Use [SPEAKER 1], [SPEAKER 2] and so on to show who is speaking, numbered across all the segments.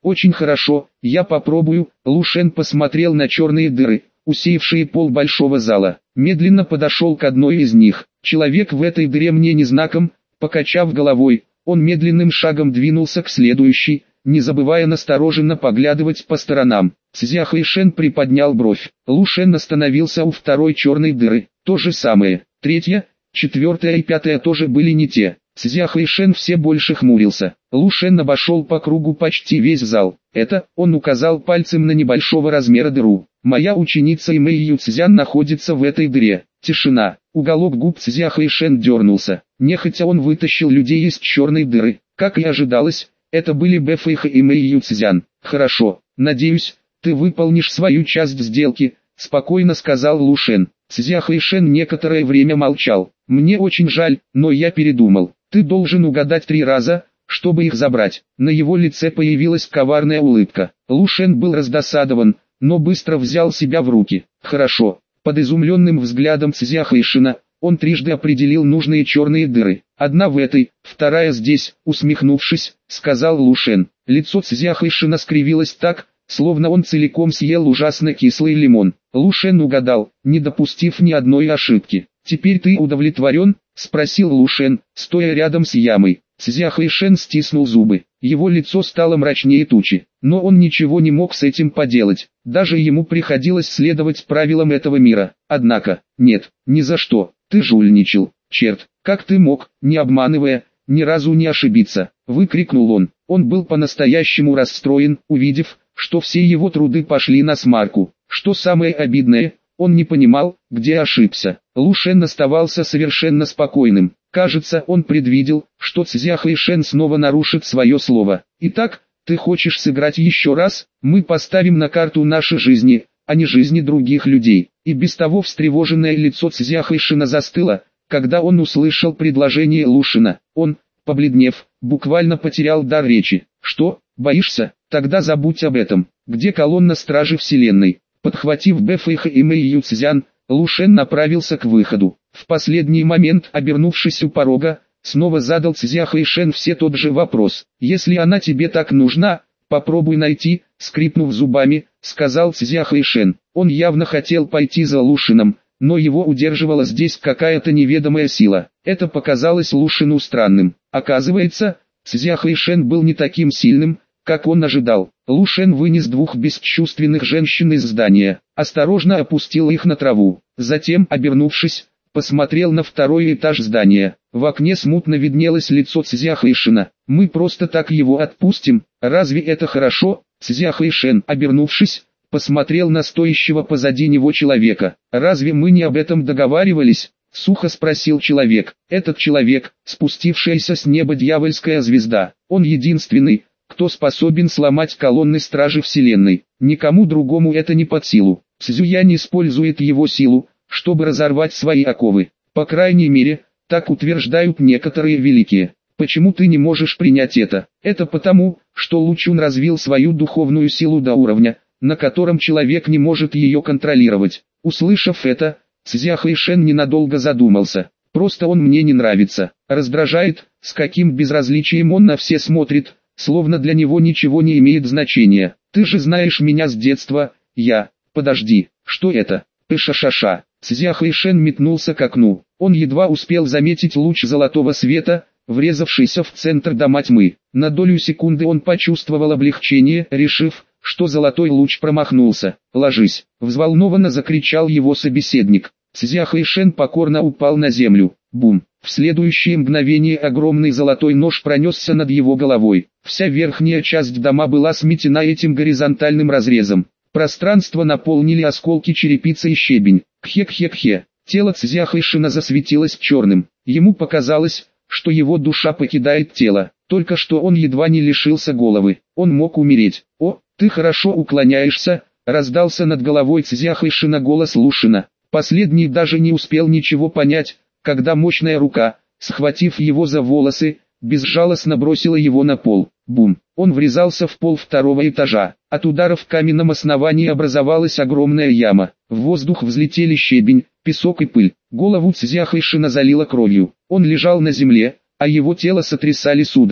[SPEAKER 1] Очень хорошо, я попробую. Лу Шен посмотрел на черные дыры, усеявшие пол большого зала. Медленно подошел к одной из них. Человек в этой дыре мне не знаком. Покачав головой, он медленным шагом двинулся к следующей, не забывая настороженно поглядывать по сторонам. Цзя Хэйшэн приподнял бровь. Лу Шен остановился у второй черной дыры. То же самое. Третья, четвертая и пятая тоже были не те. Цзя Хэйшэн все больше хмурился. Лу Шен обошел по кругу почти весь зал. Это, он указал пальцем на небольшого размера дыру. Моя ученица Имэй Юцзян находится в этой дыре. Тишина. Уголок губ Цзя Хэйшэн дернулся. Нехотя он вытащил людей из черной дыры. Как и ожидалось, это были Бэфэйха и Мэй Юцзян. Хорошо, надеюсь, ты выполнишь свою часть сделки, спокойно сказал Лу Шен. Цзя Хэйшэн некоторое время молчал. Мне очень жаль, но я передумал. Ты должен угадать 3 раза, чтобы их забрать. На его лице появилась коварная улыбка. Лу Шен был раздосадован, но быстро взял себя в руки. Хорошо. Под изумленным взглядом Цзя Хэйшэна, он трижды определил нужные черные дыры. Одна в этой, вторая здесь, усмехнувшись, сказал Лу Шен. Лицо Цзя Хэйшэна скривилось так, словно он целиком съел ужасно кислый лимон. Лу Шен угадал, не допустив ни одной ошибки. «Теперь ты удовлетворен?» – спросил Лу Шен, стоя рядом с ямой. Цзя Хэйшэн стиснул зубы. Его лицо стало мрачнее тучи, но он ничего не мог с этим поделать. Даже ему приходилось следовать правилам этого мира. Однако, нет, ни за что, ты жульничал. Черт, как ты мог, не обманывая, ни разу не ошибиться, выкрикнул он. Он был по-настоящему расстроен, увидев, что все его труды пошли на смарку. Что самое обидное, он не понимал, где ошибся. Лу Шен оставался совершенно спокойным. Кажется, он предвидел, что Цзя Хэйшэн снова нарушит свое слово. Итак, ты хочешь сыграть еще раз? Мы поставим на карту наши жизни, а не жизни других людей. И без того встревоженное лицо Цзя Хэйшэна застыло, когда он услышал предложение Лу Шена. Он, побледнев, буквально потерял дар речи. Что, боишься? Тогда забудь об этом. Где колонна Стражи Вселенной? Подхватив Бэфэйха и Мэй Юцзян, Лу Шен направился к выходу. В последний момент, обернувшись у порога, снова задал Цзя Хэйшэн все тот же вопрос. «Если она тебе так нужна, попробуй найти», скрипнув зубами, сказал Цзя Хэйшэн. Он явно хотел пойти за Лу Шеном, но его удерживала здесь какая-то неведомая сила. Это показалось Лу Шену странным. Оказывается, Цзя Хэйшэн был не таким сильным, как он ожидал. Лу Шен вынес 2 бесчувственных женщин из здания, осторожно опустил их на траву. Затем, обернувшись, посмотрел на 2-й этаж здания. В окне смутно виднелось лицо Цзя Хэйшэна. «Мы просто так его отпустим? Разве это хорошо?» Цзя Хэйшэн, обернувшись, посмотрел на стоящего позади него человека. «Разве мы не об этом договаривались?» — сухо спросил человек. «Этот человек, спустившаяся с неба дьявольская звезда. Он единственный, кто способен сломать колонны Стражи Вселенной. Никому другому это не под силу. Цзюянь использует его силу, чтобы разорвать свои оковы. По крайней мере, так утверждают некоторые великие. Почему ты не можешь принять это? Это потому, что Лу Чун развил свою духовную силу до уровня, на котором человек не может ее контролировать». Услышав это, Цзя Хэйшэн ненадолго задумался. «Просто он мне не нравится. Раздражает, с каким безразличием он на все смотрит, словно для него ничего не имеет значения. Ты же знаешь меня с детства, я... Подожди, что это? Пышашаша». Цзя Хэйшэн метнулся к окну. Он едва успел заметить луч золотого света, врезавшийся в центр дома тьмы. На долю секунды он почувствовал облегчение, решив, что золотой луч промахнулся. «Ложись!» — взволнованно закричал его собеседник. Цзя Хэйшэн покорно упал на землю. Бум! В следующее мгновение огромный золотой нож пронесся над его головой. Вся верхняя часть дома была сметена этим горизонтальным разрезом. Пространство наполнили осколки черепицы и щебень. Кхе-кхе-кхе. Тело Цзя Хэйшэна засветилось черным. Ему показалось, что его душа покидает тело. Только что он едва не лишился головы. Он мог умереть. «О, ты хорошо уклоняешься», — раздался над головой Цзя Хэйшэна голос Лу Шена. Последний даже не успел ничего понять, когда мощная рука, схватив его за волосы, безжалостно бросила его на пол. Бум! Он врезался в пол 2-го этажа. От удара в каменном основании образовалась огромная яма. В воздух взлетели щебень, песок и пыль. Голову Цзя Хэйшэна залило кровью. Он лежал на земле, а его тело сотрясали судороги.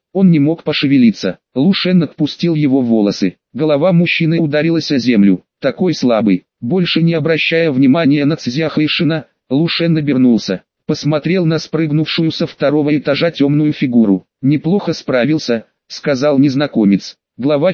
[SPEAKER 1] Он не мог пошевелиться. Лу Шен отпустил его волосы. Голова мужчины ударилась о землю. Такой слабый. Больше не обращая внимания на Цзя Хэйшина, Лу Шен обернулся. Посмотрел на спрыгнувшую со второго этажа темную фигуру. «Неплохо справился», — сказал незнакомец. Глава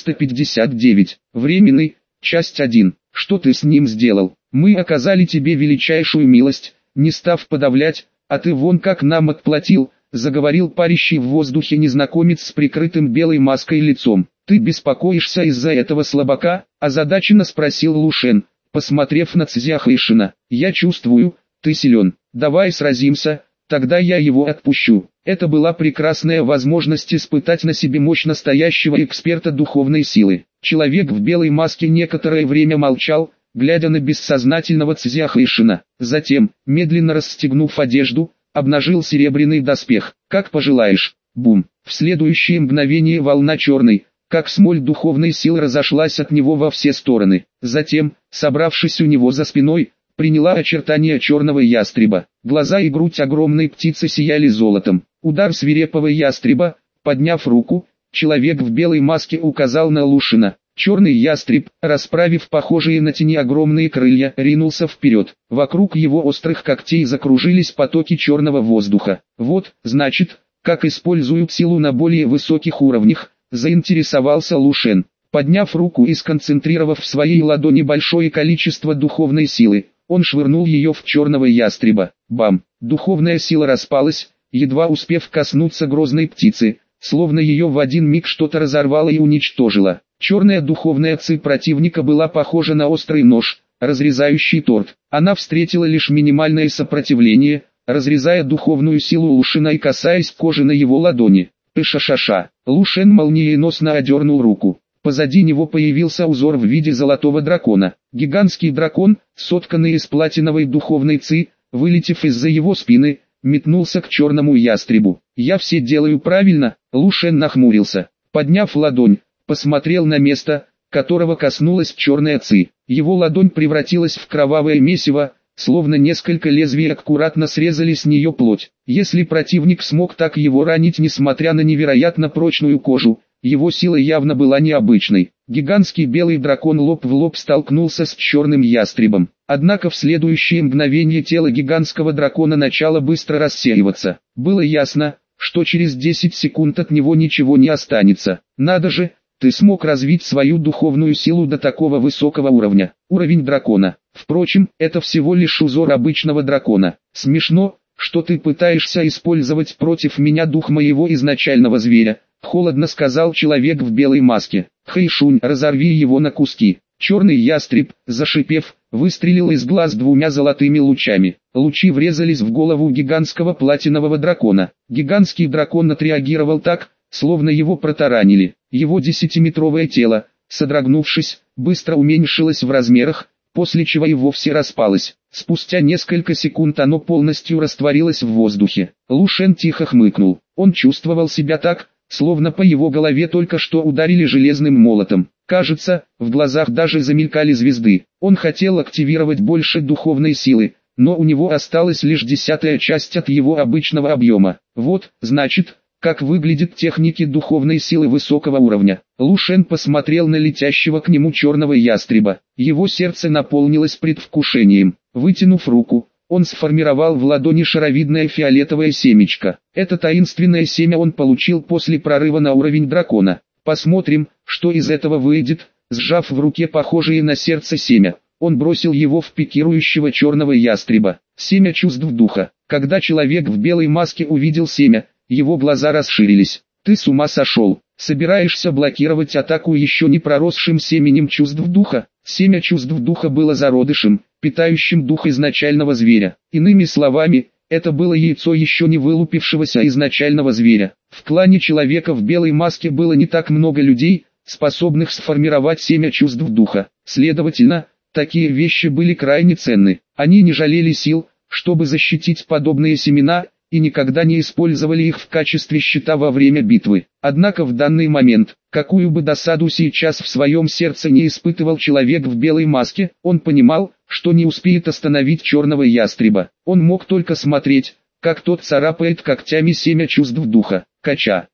[SPEAKER 1] 459. Временный. Часть 1. «Что ты с ним сделал? Мы оказали тебе величайшую милость, не став подавлять, а ты вон как нам отплатил», — заговорил парящий в воздухе незнакомец с прикрытым белой маской лицом. «Ты беспокоишься из-за этого слабака?» — озадаченно спросил Лу Шен, посмотрев на Цзя Хэйшина. «Я чувствую, ты силен. Давай сразимся, тогда я его отпущу». Это была прекрасная возможность испытать на себе мощь настоящего эксперта духовной силы. Человек в белой маске некоторое время молчал, глядя на бессознательного Цзя Хэйшина. Затем, медленно расстегнув одежду, обнажил серебряный доспех. «Как пожелаешь». Бум! В следующее мгновение волна черной, как смоль духовной силы, разошлась от него во все стороны. Затем, собравшись у него за спиной, приняла очертания черного ястреба. Глаза и грудь огромной птицы сияли золотом. Удар свирепого ястреба. Подняв руку, человек в белой маске указал на Лу Шена. Черный ястреб, расправив похожие на тени огромные крылья, ринулся вперед. Вокруг его острых когтей закружились потоки черного воздуха. «Вот, значит, как используют силу на более высоких уровнях», — заинтересовался Лу Шен. Подняв руку и сконцентрировав в своей ладони большое количество духовной силы, он швырнул ее в черного ястреба. Бам! Духовная сила распалась, едва успев коснуться грозной птицы, словно ее в один миг что-то разорвало и уничтожило. Черная духовная ци противника была похожа на острый нож, разрезающий торт. Она встретила лишь минимальное сопротивление, разрезая духовную силу Лу Шена и касаясь кожи на его ладони. Пыша-ша-ша. Лу Шен молниеносно одернул руку. Позади него появился узор в виде золотого дракона. Гигантский дракон, сотканный из платиновой духовной ци, вылетев из-за его спины, метнулся к черному ястребу. «Я все делаю правильно», — Лу Шен нахмурился. Подняв ладонь, посмотрел на место, которого коснулась черная ци. Его ладонь превратилась в кровавое месиво, словно несколько лезвий аккуратно срезали с нее плоть. Если противник смог так его ранить, несмотря на невероятно прочную кожу, его сила явно была необычной. Гигантский белый дракон лоб в лоб столкнулся с черным ястребом. Однако в следующее мгновение тело гигантского дракона начало быстро рассеиваться. Было ясно, что через 10 секунд от него ничего не останется. «Надо же, ты смог развить свою духовную силу до такого высокого уровня». Уровень дракона. Впрочем, это всего лишь узор обычного дракона. Смешно, что ты пытаешься использовать против меня дух моего изначального зверя, холодно сказал человек в белой маске. Хэйшунь, разорви его на куски. Черный ястреб, зашипев, выстрелил из глаз двумя золотыми лучами. Лучи врезались в голову гигантского платинового дракона. Гигантский дракон отреагировал так, словно его протаранили. Его 10-метровое тело, содрогнувшись, быстро уменьшилось в размерах, после чего и вовсе распалось. Спустя несколько секунд оно полностью растворилось в воздухе. Лу Шен тихо хмыкнул. Он чувствовал себя так, словно по его голове только что ударили железным молотом. Кажется, в глазах даже замелькали звезды. Он хотел активировать больше духовной силы, но у него осталась лишь 10-я часть от его обычного объема. Вот, значит, как выглядят техники духовной силы высокого уровня. Лу Шен посмотрел на летящего к нему черного ястреба. Его сердце наполнилось предвкушением. Вытянув руку, он сформировал в ладони шаровидное фиолетовое семечко. Это таинственное семя он получил после прорыва на уровень дракона. Посмотрим, что из этого выйдет. Сжав в руке похожее на сердце семя, он бросил его в пикирующего черного ястреба. Семя чувств духа. Когда человек в белой маске увидел семя, его глаза расширились. «Ты с ума сошел? Собираешься блокировать атаку еще не проросшим семенем чувств духа?» Семя чувств духа было зародышем, питающим дух изначального зверя. Иными словами, это было яйцо еще не вылупившегося изначального зверя. В клане человека в белой маске было не так много людей, способных сформировать семя чувств духа. Следовательно, такие вещи были крайне ценны. Они не жалели сил, чтобы защитить подобные семена, и никогда не использовали их в качестве щита во время битвы. Однако в данный момент, какую бы досаду сейчас в своем сердце не испытывал человек в белой маске, он понимал, что не успеет остановить черного ястреба. Он мог только смотреть, как тот царапает когтями семя чувств духа. Кача.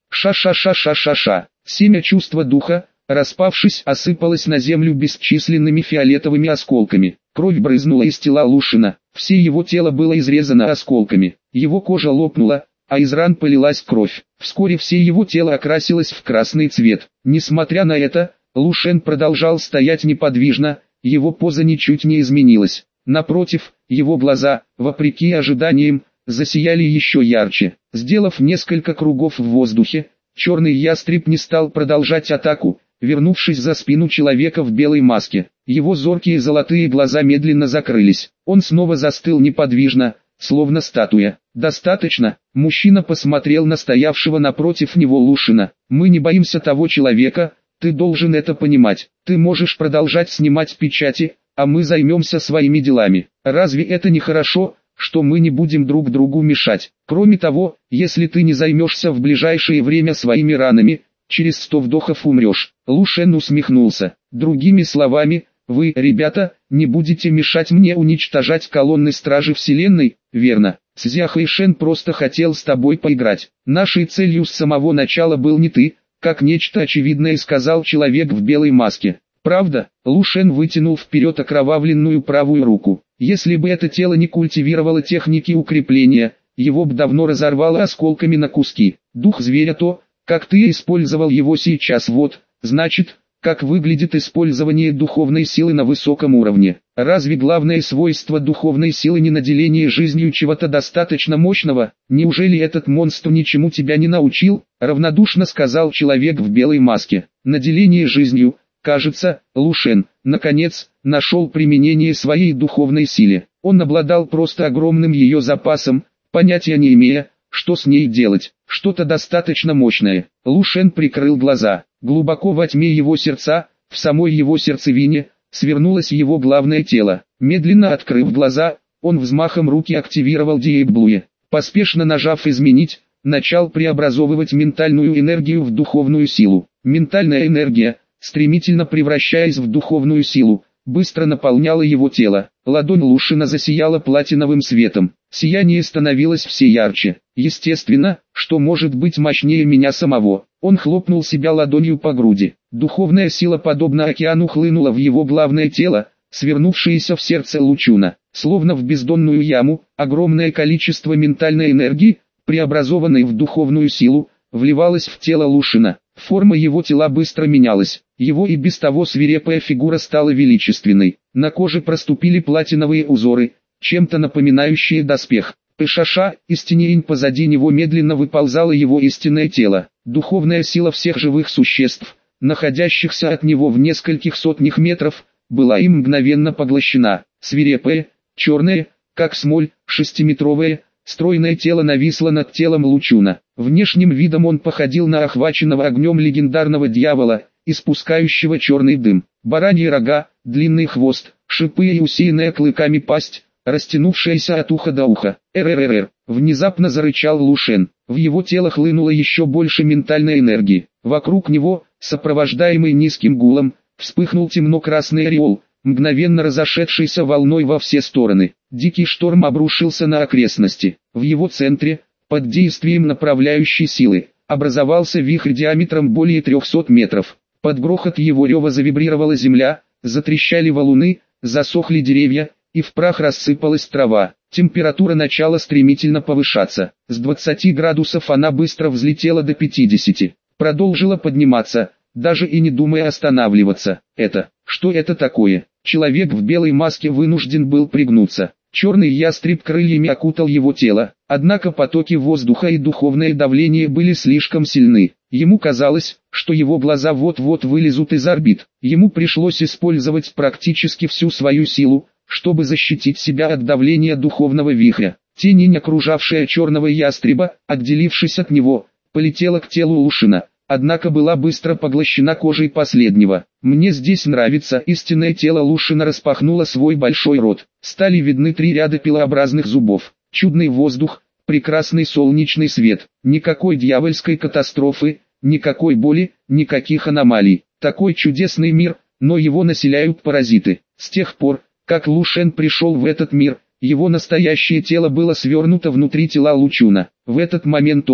[SPEAKER 1] Ша-ша-ша-ша-ша-ша. Семя чувства духа, распавшись, осыпалось на землю бесчисленными фиолетовыми осколками. Кровь брызнула из тела Лушина. Все его тело было изрезано осколками. Его кожа лопнула, а из ран полилась кровь. Вскоре все его тело окрасилось в красный цвет. Несмотря на это, Лушен продолжал стоять неподвижно, его поза ничуть не изменилась. Напротив, его глаза, вопреки ожиданиям, засияли еще ярче. Сделав несколько кругов в воздухе, черный ястреб не стал продолжать атаку, вернувшись за спину человека в белой маске. Его зоркие золотые глаза медленно закрылись. Он снова застыл неподвижно, словно статуя. «Достаточно», — мужчина посмотрел на стоявшего напротив него Лушина. «Мы не боимся того человека, ты должен это понимать. Ты можешь продолжать снимать печати, а мы займемся своими делами. Разве это не хорошо, что мы не будем друг другу мешать? Кроме того, если ты не займешься в ближайшее время своими ранами, через 100 вдохов умрешь». Лушен усмехнулся. «Другими словами, вы, ребята, не будете мешать мне уничтожать колонны Стражи Вселенной, верно? Цзя Хэйшен просто хотел с тобой поиграть. Нашей целью с самого начала был не ты, как нечто очевидное сказал человек в белой маске. Правда?» Лушен вытянул вперед окровавленную правую руку. «Если бы это тело не культивировало техники укрепления, его бы давно разорвало осколками на куски. Дух зверя то, как ты использовал его сейчас, вот, значит, как выглядит использование духовной силы на высоком уровне. Разве главное свойство духовной силы не наделение жизнью чего-то достаточно мощного? Неужели этот монстр ничему тебя не научил?» Равнодушно сказал человек в белой маске. «Наделение жизнью, кажется, Лушен, наконец, нашел применение своей духовной силе. Он обладал просто огромным ее запасом, понятия не имея, что с ней делать. Что-то достаточно мощное». Лушен прикрыл глаза. Глубоко во тьме его сердца, в самой его сердцевине, свернулось его главное тело. Медленно открыв глаза, он взмахом руки активировал Диэйблуе. Поспешно нажав «Изменить», начал преобразовывать ментальную энергию в духовную силу. Ментальная энергия, стремительно превращаясь в духовную силу, быстро наполняла его тело. Ладонь Лушина засияла платиновым светом. Сияние становилось все ярче. Естественно, что может быть мощнее меня самого. Он хлопнул себя ладонью по груди. Духовная сила подобно океану хлынула в его главное тело, свернувшееся в сердце Лучуна. Словно в бездонную яму, огромное количество ментальной энергии, преобразованной в духовную силу, вливалось в тело Лушина. Форма его тела быстро менялась. Его и без того свирепая фигура стала величественной. На коже проступили платиновые узоры, чем-то напоминающие доспех. Пышаша, из теней позади него медленно выползало его истинное тело. Духовная сила всех живых существ, находящихся от него в нескольких сотнях метров, была им мгновенно поглощена. Свирепое, черное, как смоль, 6-метровое, стройное тело нависло над телом Лучуна. Внешним видом он походил на охваченного огнем легендарного дьявола, испускающего черный дым. Бараньи рога, длинный хвост, шипы и усеянная клыками пасть, растянувшаяся от уха до уха. «РРР!» — внезапно зарычал Лушен. В его тело хлынуло еще больше ментальной энергии. Вокруг него, сопровождаемый низким гулом, вспыхнул темно-красный ореол, мгновенно разошедшийся волной во все стороны. Дикий шторм обрушился на окрестности. В его центре, под действием направляющей силы, образовался вихрь диаметром более 300 метров. Под грохот его рева завибрировала земля, затрещали валуны, засохли деревья, и в прах рассыпалась трава. Температура начала стремительно повышаться. С 20 градусов она быстро взлетела до 50. Продолжила подниматься, даже и не думая останавливаться. Что это такое? Человек в белой маске вынужден был пригнуться. Черный ястреб крыльями окутал его тело, однако потоки воздуха и духовное давление были слишком сильны. Ему казалось, что его глаза вот-вот вылезут из орбит. Ему пришлось использовать практически всю свою силу, чтобы защитить себя от давления духовного вихря. Тень, окружавшая черного ястреба, отделившись от него, полетела к телу Лушина, однако была быстро поглощена кожей последнего. «Мне здесь нравится». Истинное тело Лушина распахнуло свой большой рот. Стали видны 3 ряда пилообразных зубов. Чудный воздух, прекрасный солнечный свет. Никакой дьявольской катастрофы, никакой боли, никаких аномалий. Такой чудесный мир, но его населяют паразиты. С тех пор, как Лушен пришел в этот мир, его настоящее тело было свернуто внутри тела Лучуна. В этот момент он,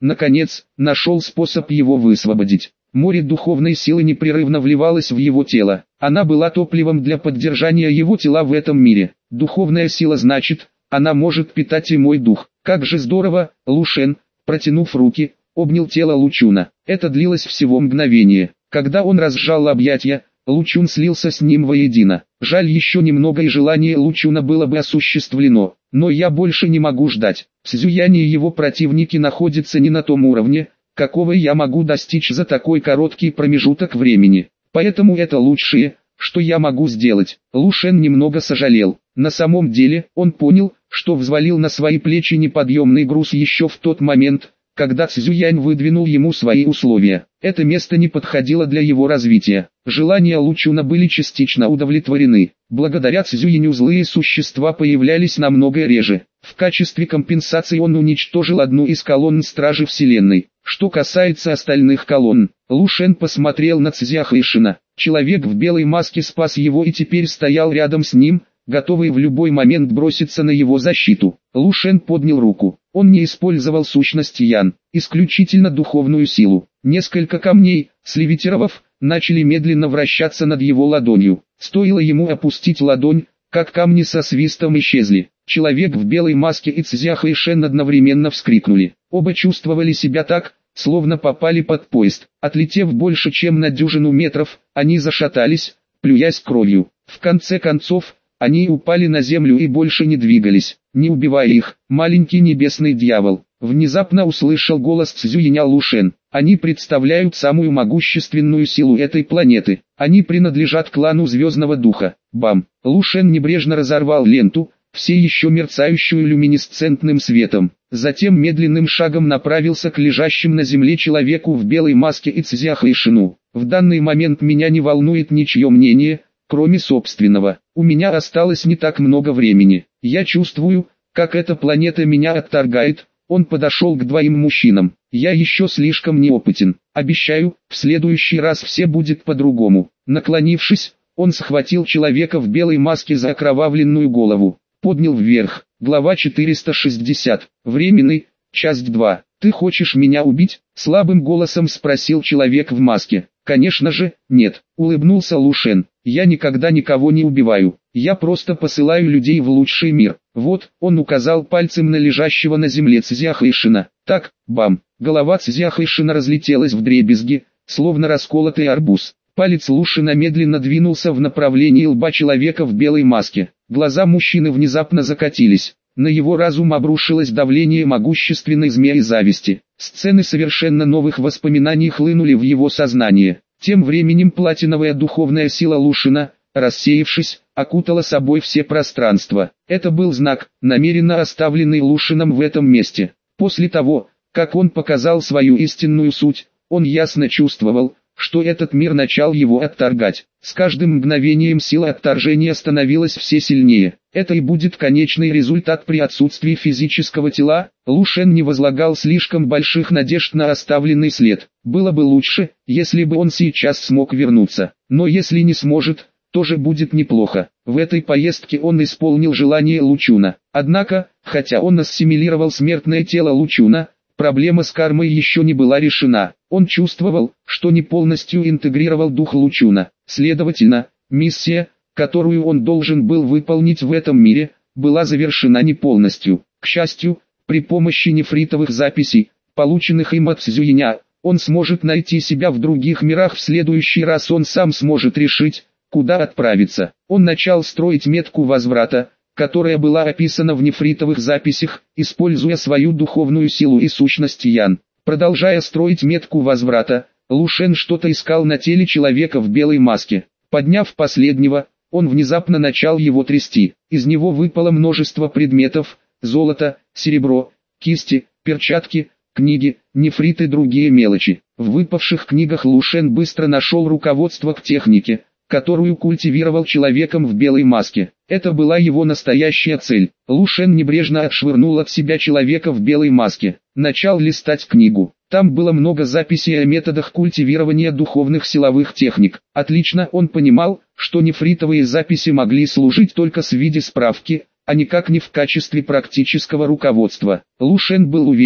[SPEAKER 1] наконец, нашел способ его высвободить. Море духовной силы непрерывно вливалось в его тело. Она была топливом для поддержания его тела в этом мире. Духовная сила значит, она может питать и мой дух. Как же здорово, Лушен, протянув руки, обнял тело Лучуна. Это длилось всего мгновение. Когда он разжал объятия, Лучун слился с ним воедино. Жаль, еще немного и желание Лучуна было бы осуществлено. Но я больше не могу ждать. Цзюянь и его противники находятся не на том уровне, какого я могу достичь за такой короткий промежуток времени. Поэтому это лучшее, что я могу сделать. Лушен немного сожалел. На самом деле, он понял, что взвалил на свои плечи неподъемный груз еще в тот момент, когда Цзюянь выдвинул ему свои условия. Это место не подходило для его развития. Желания Лучуна были частично удовлетворены. Благодаря Цзюяню злые существа появлялись намного реже. В качестве компенсации он уничтожил одну из колонн Стражи Вселенной. Что касается остальных колонн, Лушен посмотрел на Цзяхэйшина. Человек в белой маске спас его и теперь стоял рядом с ним, готовый в любой момент броситься на его защиту. Лушен поднял руку. Он не использовал сущность Ян, исключительно духовную силу. Несколько камней, слевитировав, начали медленно вращаться над его ладонью. Стоило ему опустить ладонь, как камни со свистом исчезли. Человек в белой маске и Цзяхэйшен одновременно вскрикнули. Оба чувствовали себя так, словно попали под поезд. Отлетев больше чем на дюжину метров, они зашатались, плюясь кровью. В конце концов, они упали на землю и больше не двигались. Не убивая их, маленький небесный дьявол внезапно услышал голос Цзюяня Лушен. Они представляют самую могущественную силу этой планеты. Они принадлежат клану Звездного Духа. Бам! Лушен небрежно разорвал ленту, все еще мерцающую люминесцентным светом. Затем медленным шагом направился к лежащим на земле человеку в белой маске и Цзяхэйшину. В данный момент меня не волнует ничье мнение, кроме собственного. У меня осталось не так много времени. Я чувствую, как эта планета меня отторгает. Он подошел к двоим мужчинам. Я еще слишком неопытен. Обещаю, в следующий раз все будет по-другому. Наклонившись, он схватил человека в белой маске за окровавленную голову. Поднял вверх. Глава 460. Временный. Часть 2. «Ты хочешь меня убить?» — слабым голосом спросил человек в маске. «Конечно же, нет», — улыбнулся Лушен. «Я никогда никого не убиваю. Я просто посылаю людей в лучший мир». Вот, он указал пальцем на лежащего на земле Цзяхэйшина. Так, бам, голова Цзяхэйшина разлетелась вдребезги, словно расколотый арбуз. Палец Лушена медленно двинулся в направлении лба человека в белой маске. Глаза мужчины внезапно закатились. На его разум обрушилось давление могущественной змеи зависти. Сцены совершенно новых воспоминаний хлынули в его сознание. Тем временем платиновая духовная сила Лушена, рассеявшись, окутала собой все пространства. Это был знак, намеренно оставленный Лушеном в этом месте. После того, как он показал свою истинную суть, он ясно чувствовал, что этот мир начал его отторгать. С каждым мгновением сила отторжения становилась все сильнее. Это и будет конечный результат при отсутствии физического тела. Лушен не возлагал слишком больших надежд на оставленный след. Было бы лучше, если бы он сейчас смог вернуться. Но если не сможет, тоже будет неплохо. В этой поездке он исполнил желание Лучуна. Однако, хотя он ассимилировал смертное тело Лучуна, проблема с кармой еще не была решена. Он чувствовал, что не полностью интегрировал дух Лучуна. Следовательно, миссия, которую он должен был выполнить в этом мире, была завершена не полностью. К счастью, при помощи нефритовых записей, полученных им от Цзюяня, он сможет найти себя в других мирах. В следующий раз он сам сможет решить, куда отправиться. Он начал строить метку возврата, которая была описана в нефритовых записях, используя свою духовную силу и сущность Ян. Продолжая строить метку возврата, Лушен что-то искал на теле человека в белой маске. Подняв последнего, он внезапно начал его трясти. Из него выпало множество предметов: золото, серебро, кисти, перчатки, книги, нефрит и другие мелочи. В выпавших книгах Лушен быстро нашел руководство к технике, которую культивировал человеком в белой маске. Это была его настоящая цель. Лушен небрежно отшвырнул от себя человека в белой маске. Начал листать книгу. Там было много записей о методах культивирования духовных силовых техник. Отлично, он понимал, что нефритовые записи могли служить только в виде справки, а никак не в качестве практического руководства. Лушен был уверен,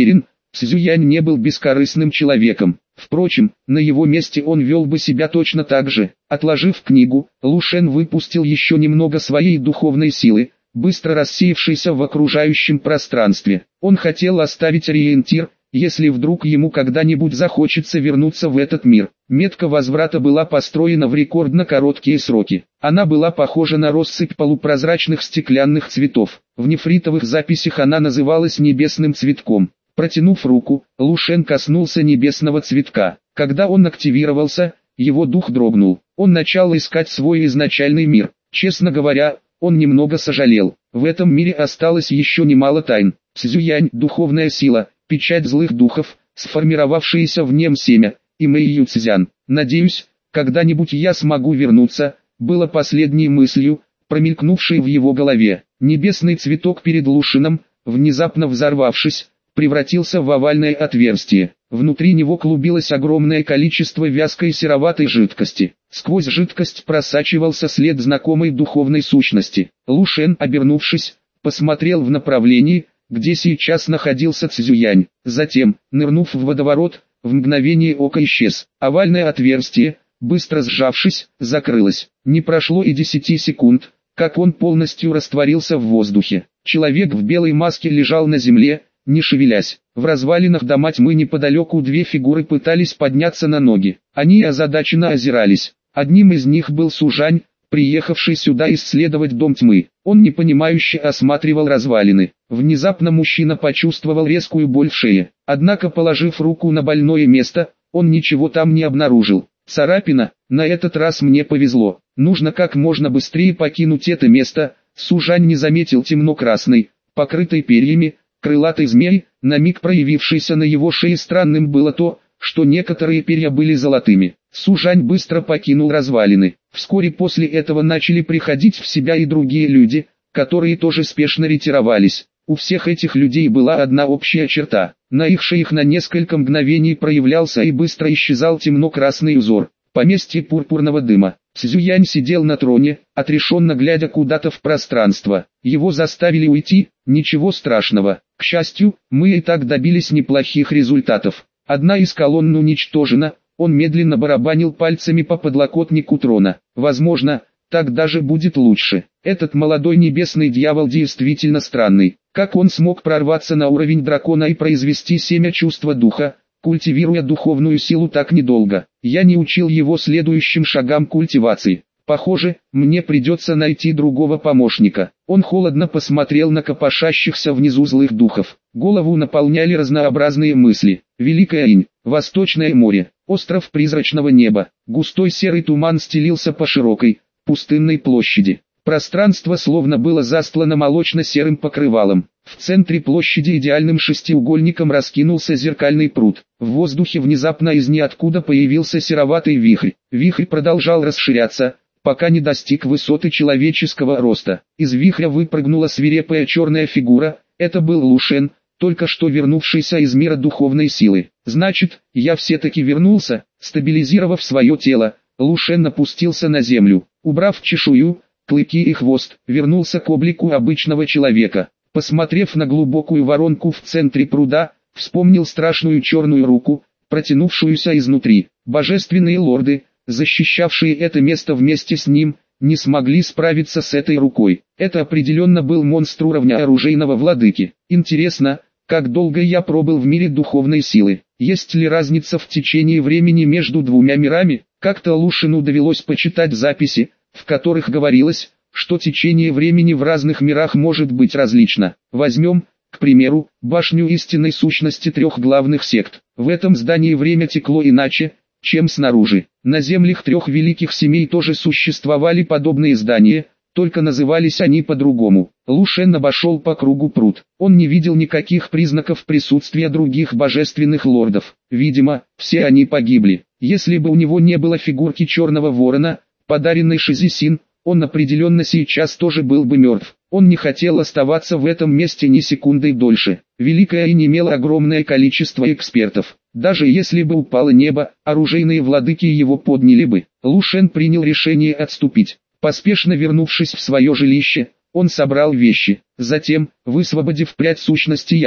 [SPEAKER 1] Цзюянь не был бескорыстным человеком. Впрочем, на его месте он вел бы себя точно так же. Отложив книгу, Лу Шен выпустил еще немного своей духовной силы, быстро рассеявшейся в окружающем пространстве. Он хотел оставить ориентир, если вдруг ему когда-нибудь захочется вернуться в этот мир. Метка возврата была построена в рекордно короткие сроки. Она была похожа на россыпь полупрозрачных стеклянных цветов. В нефритовых записях она называлась небесным цветком. Протянув руку, Лу Шен коснулся небесного цветка. Когда он активировался, его дух дрогнул. Он начал искать свой изначальный мир. Честно говоря, он немного сожалел. В этом мире осталось еще немало тайн. Цзюянь – духовная сила, печать злых духов, сформировавшееся в нем семя, и Мэй Юцзян. «Надеюсь, когда-нибудь я смогу вернуться», было последней мыслью, промелькнувшей в его голове. Небесный цветок перед Лушином, внезапно взорвавшись, превратился в овальное отверстие. Внутри него клубилось огромное количество вязкой сероватой жидкости. Сквозь жидкость просачивался след знакомой духовной сущности. Лу Шен, обернувшись, посмотрел в направлении, где сейчас находился Цзюянь. Затем, нырнув в водоворот, в мгновение ока исчез. Овальное отверстие, быстро сжавшись, закрылось. Не прошло и 10 секунд, как он полностью растворился в воздухе. Человек в белой маске лежал на земле, не шевелясь. В развалинах дома тьмы неподалеку две фигуры пытались подняться на ноги. Они озадаченно озирались. Одним из них был Сужань, приехавший сюда исследовать дом тьмы. Он непонимающе осматривал развалины. Внезапно мужчина почувствовал резкую боль в шее. Однако, положив руку на больное место, он ничего там не обнаружил. Царапина, на этот раз мне повезло. Нужно как можно быстрее покинуть это место. Сужань не заметил темно-красной, покрытой перьями, крылатой змеи, на миг проявившейся на его шее. Странным было то, что некоторые перья были золотыми. Сужань быстро покинул развалины. Вскоре после этого начали приходить в себя и другие люди, которые тоже спешно ретировались. У всех этих людей была одна общая черта. На их шеях на несколько мгновений проявлялся и быстро исчезал темно-красный узор. Поместье пурпурного дыма. Цзюянь сидел на троне, отрешенно глядя куда-то в пространство. Его заставили уйти, ничего страшного. К счастью, мы и так добились неплохих результатов. Одна из колонн уничтожена, он медленно барабанил пальцами по подлокотнику трона. Возможно, так даже будет лучше. Этот молодой небесный дьявол действительно странный. Как он смог прорваться на уровень дракона и произвести семя чувства духа, культивируя духовную силу так недолго? Я не учил его следующим шагам культивации. Похоже, мне придется найти другого помощника. Он холодно посмотрел на копошащихся внизу злых духов. Голову наполняли разнообразные мысли. Великая Инь, Восточное море, остров призрачного неба. Густой серый туман стелился по широкой, пустынной площади. Пространство словно было застлано молочно-серым покрывалом. В центре площади идеальным шестиугольником раскинулся зеркальный пруд. В воздухе внезапно из ниоткуда появился сероватый вихрь. Вихрь продолжал расширяться, пока не достиг высоты человеческого роста. Из вихря выпрыгнула свирепая черная фигура. Это был Лу Шен, только что вернувшийся из мира духовной силы. Значит, я все-таки вернулся. Стабилизировав свое тело, Лу Шен опустился на землю. Убрав чешую, клыки и хвост, вернулся к облику обычного человека. Посмотрев на глубокую воронку в центре пруда, вспомнил страшную черную руку, протянувшуюся изнутри. Божественные лорды, защищавшие это место вместе с ним, не смогли справиться с этой рукой. Это определенно был монстр уровня оружейного владыки. Интересно, как долго я пробыл в мире духовной силы? Есть ли разница в течении времени между двумя мирами? Как-то Лу Шену довелось почитать записи, в которых говорилось, что течение времени в разных мирах может быть различно. Возьмем, к примеру, башню истинной сущности трех главных сект. В этом здании время текло иначе, чем снаружи. На землях трех великих семей тоже существовали подобные здания, только назывались они по-другому. Лу Шен обошел по кругу пруд. Он не видел никаких признаков присутствия других божественных лордов. Видимо, все они погибли. Если бы у него не было фигурки черного ворона, подаренной Шизисин, он определенно сейчас тоже был бы мертв. Он не хотел оставаться в этом месте ни секундой дольше. Великая Инь имела огромное количество экспертов. Даже если бы упало небо, оружейные владыки его подняли бы. Лу Шен принял решение отступить. Поспешно вернувшись в свое жилище, он собрал вещи. Затем, высвободив прядь сущности Ян,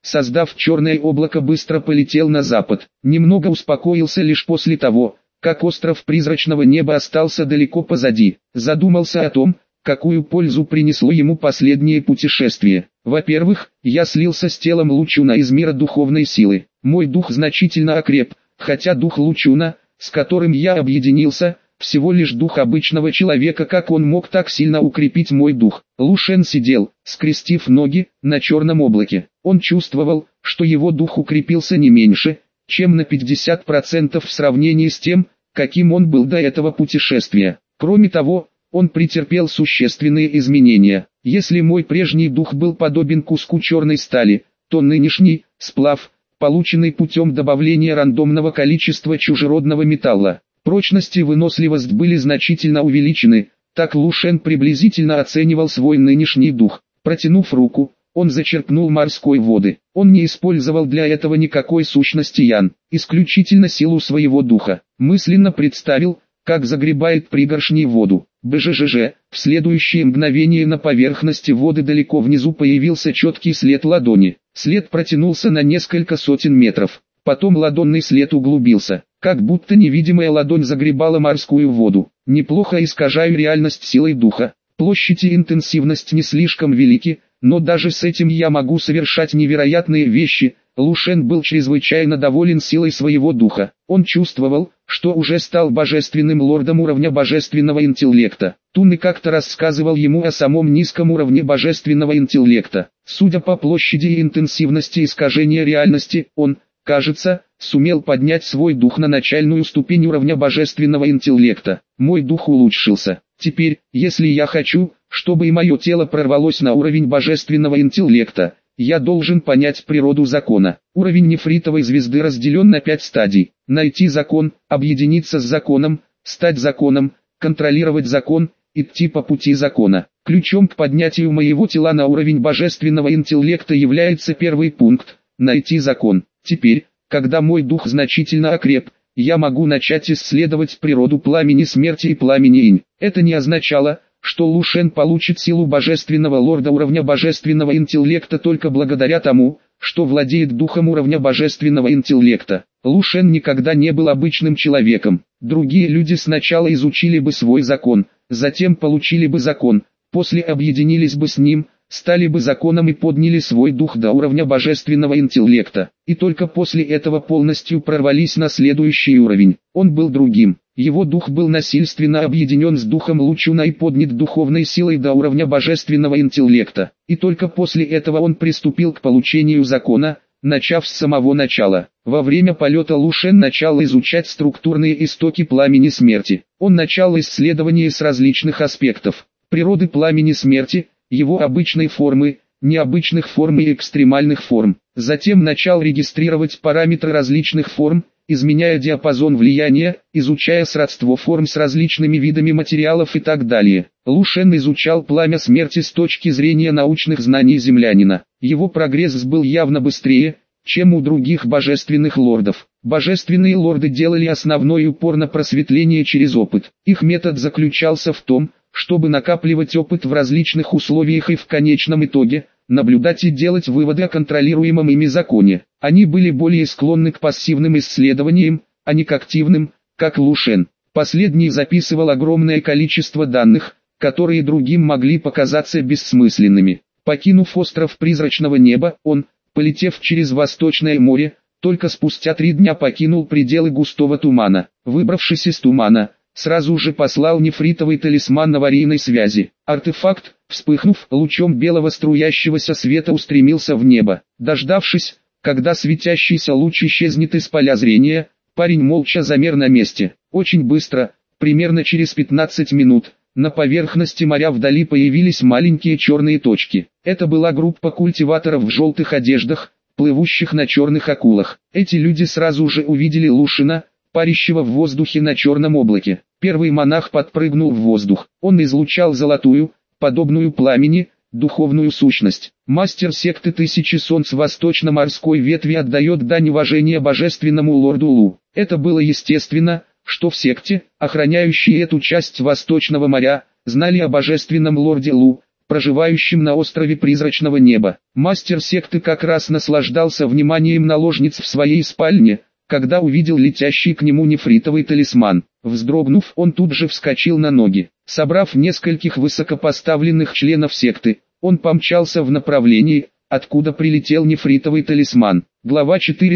[SPEAKER 1] создав черное облако, быстро полетел на запад. Немного успокоился лишь после того, как остров призрачного неба остался далеко позади. Задумался о том, какую пользу принесло ему последнее путешествие. Во-первых, я слился с телом Лучуна из мира духовной силы. Мой дух значительно окреп, хотя дух Лучуна, с которым я объединился, всего лишь дух обычного человека. Как он мог так сильно укрепить мой дух? Лу Шен сидел, скрестив ноги, на черном облаке. Он чувствовал, что его дух укрепился не меньше, чем на 50% в сравнении с тем, каким он был до этого путешествия. Кроме того, он претерпел существенные изменения. Если мой прежний дух был подобен куску черной стали, то нынешний – сплав, полученный путем добавления рандомного количества чужеродного металла. Прочность и выносливость были значительно увеличены, так Лу Шен приблизительно оценивал свой нынешний дух. Протянув руку, он зачерпнул морской воды. Он не использовал для этого никакой сущности Ян, исключительно силу своего духа. Мысленно представил, как загребает пригоршней воду. БЖЖЖ. В следующее мгновение на поверхности воды далеко внизу появился четкий след ладони. След протянулся на несколько сотен метров. Потом ладонный след углубился, как будто невидимая ладонь загребала морскую воду. Неплохо искажаю реальность силой духа. Площадь и интенсивность не слишком велики, но даже с этим я могу совершать невероятные вещи. Лу Шен был чрезвычайно доволен силой своего духа. Он чувствовал, что уже стал божественным лордом уровня божественного интеллекта. Туны как-то рассказывал ему о самом низком уровне божественного интеллекта. Судя по площади и интенсивности искажения реальности, он, кажется, сумел поднять свой дух на начальную ступень уровня божественного интеллекта. Мой дух улучшился. Теперь, если я хочу, чтобы и мое тело прорвалось на уровень божественного интеллекта, я должен понять природу закона. Уровень нефритовой звезды разделен на 5 стадий. Найти закон, объединиться с законом, стать законом, контролировать закон, идти по пути закона. Ключом к поднятию моего тела на уровень божественного интеллекта является первый пункт – найти закон. Теперь, когда мой дух значительно окреп, я могу начать исследовать природу пламени смерти и пламени инь. Это не означало, что Лу Шен получит силу божественного лорда уровня божественного интеллекта только благодаря тому, что владеет духом уровня божественного интеллекта. Лу Шен никогда не был обычным человеком. Другие люди сначала изучили бы свой закон, затем получили бы закон, после объединились бы с ним, стали бы законом и подняли свой дух до уровня божественного интеллекта, и только после этого полностью прорвались на следующий уровень. Он был другим. Его дух был насильственно объединен с духом Лучуна и поднят духовной силой до уровня божественного интеллекта, и только после этого он приступил к получению закона, начав с самого начала. Во время полета Лу Шен начал изучать структурные истоки пламени смерти. Он начал исследование с различных аспектов природы пламени смерти, его обычной формы, необычных форм и экстремальных форм. Затем начал регистрировать параметры различных форм, изменяя диапазон влияния, изучая сродство форм с различными видами материалов и так далее. Лу Шен изучал пламя смерти с точки зрения научных знаний землянина. Его прогресс был явно быстрее, чем у других божественных лордов. Божественные лорды делали основной упор на просветление через опыт. Их метод заключался в том, чтобы накапливать опыт в различных условиях и в конечном итоге, наблюдать и делать выводы о контролируемом ими законе. Они были более склонны к пассивным исследованиям, а не к активным, как Лу Шен. Последний записывал огромное количество данных, которые другим могли показаться бессмысленными. Покинув остров призрачного неба, он, полетев через Восточное море, только спустя 3 дня покинул пределы густого тумана. Выбравшись из тумана, сразу же послал нефритовый талисман аварийной связи. Артефакт, вспыхнув лучом белого струящегося света, устремился в небо. Дождавшись, когда светящийся луч исчезнет из поля зрения, парень молча замер на месте. Очень быстро, примерно через 15 минут, на поверхности моря вдали появились маленькие черные точки. Это была группа культиваторов в желтых одеждах, плывущих на черных акулах. Эти люди сразу же увидели Лу Шена, парящего в воздухе на черном облаке. Первый монах подпрыгнул в воздух. Он излучал золотую, подобную пламени, духовную сущность. Мастер секты Тысячи Солнц Восточно-морской ветви отдает дань уважения божественному лорду Лу. Это было естественно, что в секте, охраняющие эту часть Восточного моря, знали о божественном лорде Лу, проживающим на острове Призрачного Неба. Мастер секты как раз наслаждался вниманием наложниц в своей спальне, когда увидел летящий к нему нефритовый талисман. Вздрогнув, он тут же вскочил на ноги. Собрав нескольких высокопоставленных членов секты, он помчался в направлении, откуда прилетел нефритовый талисман. Глава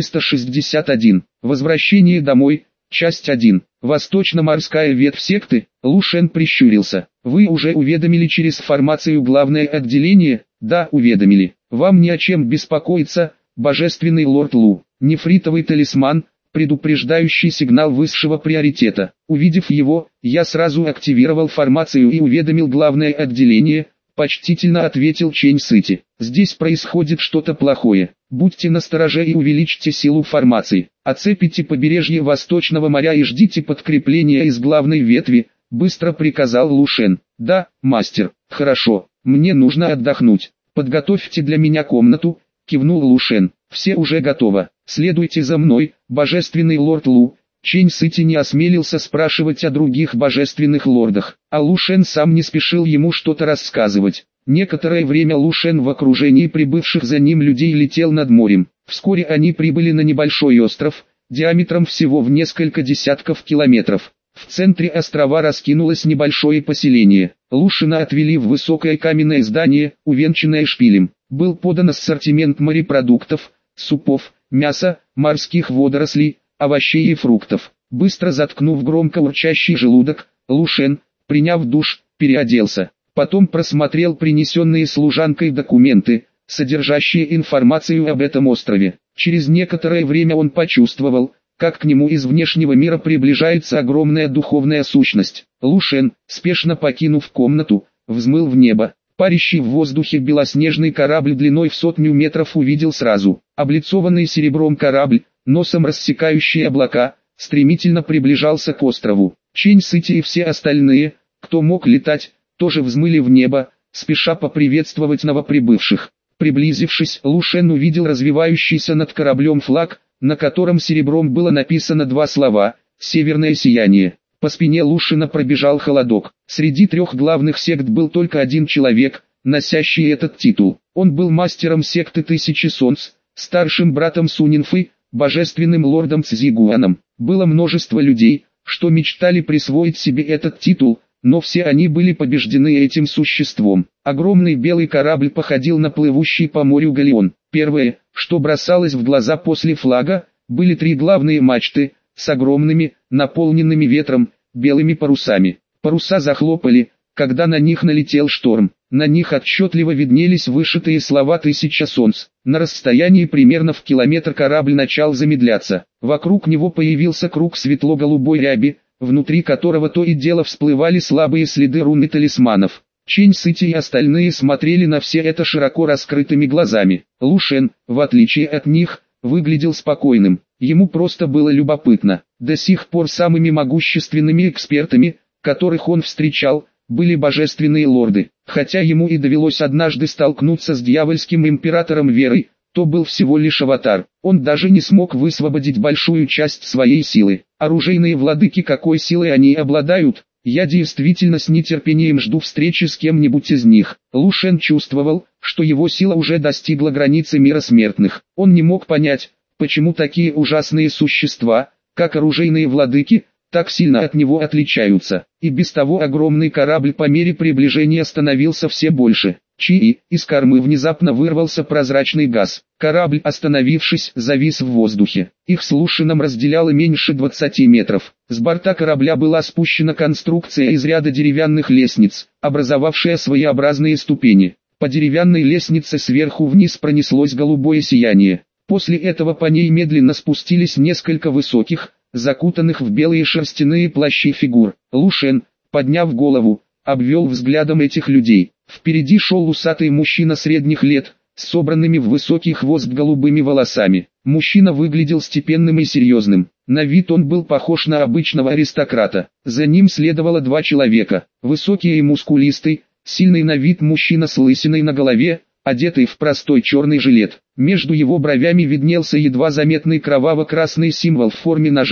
[SPEAKER 1] 461. Возвращение домой. Часть 1. Восточно-морская ветвь секты. Лу Шен прищурился. Вы уже уведомили через формацию главное отделение? Да, уведомили. Вам не о чем беспокоиться, божественный лорд Лу. Нефритовый талисман, предупреждающий сигнал высшего приоритета. Увидев его, я сразу активировал формацию и уведомил главное отделение, почтительно ответил Чэнь Сыти. Здесь происходит что-то плохое. Будьте настороже и увеличьте силу формации. Оцепите побережье Восточного моря и ждите подкрепления из главной ветви, быстро приказал Лу Шен. Да, мастер. Хорошо, мне нужно отдохнуть. Подготовьте для меня комнату, кивнул Лу Шен. Все уже готово. Следуйте за мной, божественный лорд Лу. Чэнь Сыти не осмелился спрашивать о других божественных лордах, а Лу Шен сам не спешил ему что-то рассказывать. Некоторое время Лу Шен в окружении прибывших за ним людей летел над морем. Вскоре они прибыли на небольшой остров, диаметром всего в несколько десятков километров. В центре острова раскинулось небольшое поселение. Лу Шена отвели в высокое каменное здание, увенчанное шпилем. Был подан ассортимент морепродуктов, супов, мяса, морских водорослей, овощей и фруктов. Быстро заткнув громко урчащий желудок, Лу Шен, приняв душ, переоделся. Потом просмотрел принесенные служанкой документы, содержащие информацию об этом острове. Через некоторое время он почувствовал, как к нему из внешнего мира приближается огромная духовная сущность. Лу Шен, спешно покинув комнату, взмыл в небо. Парящий в воздухе белоснежный корабль длиной в 100 метров увидел сразу. Облицованный серебром корабль, носом рассекающий облака, стремительно приближался к острову. Чэнь Сыти и все остальные, кто мог летать, тоже взмыли в небо, спеша поприветствовать новоприбывших. Приблизившись, Лу Шен увидел развивающийся над кораблем флаг, на котором серебром было написано два слова «Северное сияние». По спине Лу Шена пробежал холодок. Среди трех главных сект был только один человек, носящий этот титул. Он был мастером секты Тысячи Солнц, старшим братом Сунинфы, божественным лордом Цзигуаном. Было множество людей, что мечтали присвоить себе этот титул, но все они были побеждены этим существом. Огромный белый корабль походил на плывущий по морю галеон. Первое, что бросалось в глаза после флага, были три главные мачты, с огромными, наполненными ветром, белыми парусами. Паруса захлопали, когда на них налетел шторм. На них отчетливо виднелись вышитые слова «Тысяча солнц». На расстоянии примерно в километр корабль начал замедляться. Вокруг него появился круг светло-голубой ряби, внутри которого то и дело всплывали слабые следы рун и талисманов. Чэнь Сыти и остальные смотрели на все это широко раскрытыми глазами. Лу Шен, в отличие от них, выглядел спокойным. Ему просто было любопытно. До сих пор самыми могущественными экспертами, которых он встречал, были божественные лорды. Хотя ему и довелось однажды столкнуться с дьявольским императором Верой, то был всего лишь аватар. Он даже не смог высвободить большую часть своей силы. Оружейные владыки, какой силой они обладают? Я действительно с нетерпением жду встречи с кем-нибудь из них. Лу Шен чувствовал, что его сила уже достигла границы мира смертных. Он не мог понять, почему такие ужасные существа, как оружейные владыки, так сильно от него отличаются. И без того огромный корабль по мере приближения становился все больше. Чи, из кормы внезапно вырвался прозрачный газ. Корабль, остановившись, завис в воздухе. Их с Лу Шеном разделяло меньше 20 метров. С борта корабля была спущена конструкция из ряда деревянных лестниц, образовавшая своеобразные ступени. По деревянной лестнице сверху вниз пронеслось голубое сияние. После этого по ней медленно спустились несколько высоких, закутанных в белые шерстяные плащи фигур. Лу Шен, подняв голову, обвел взглядом этих людей. Впереди шел усатый мужчина средних лет, с собранными в высокий хвост голубыми волосами. Мужчина выглядел степенным и серьезным. На вид он был похож на обычного аристократа. За ним следовало два человека. Высокий и мускулистый, сильный на вид мужчина с лысиной на голове, одетый в простой черный жилет. Между его бровями виднелся едва заметный кроваво-красный символ в форме ножа,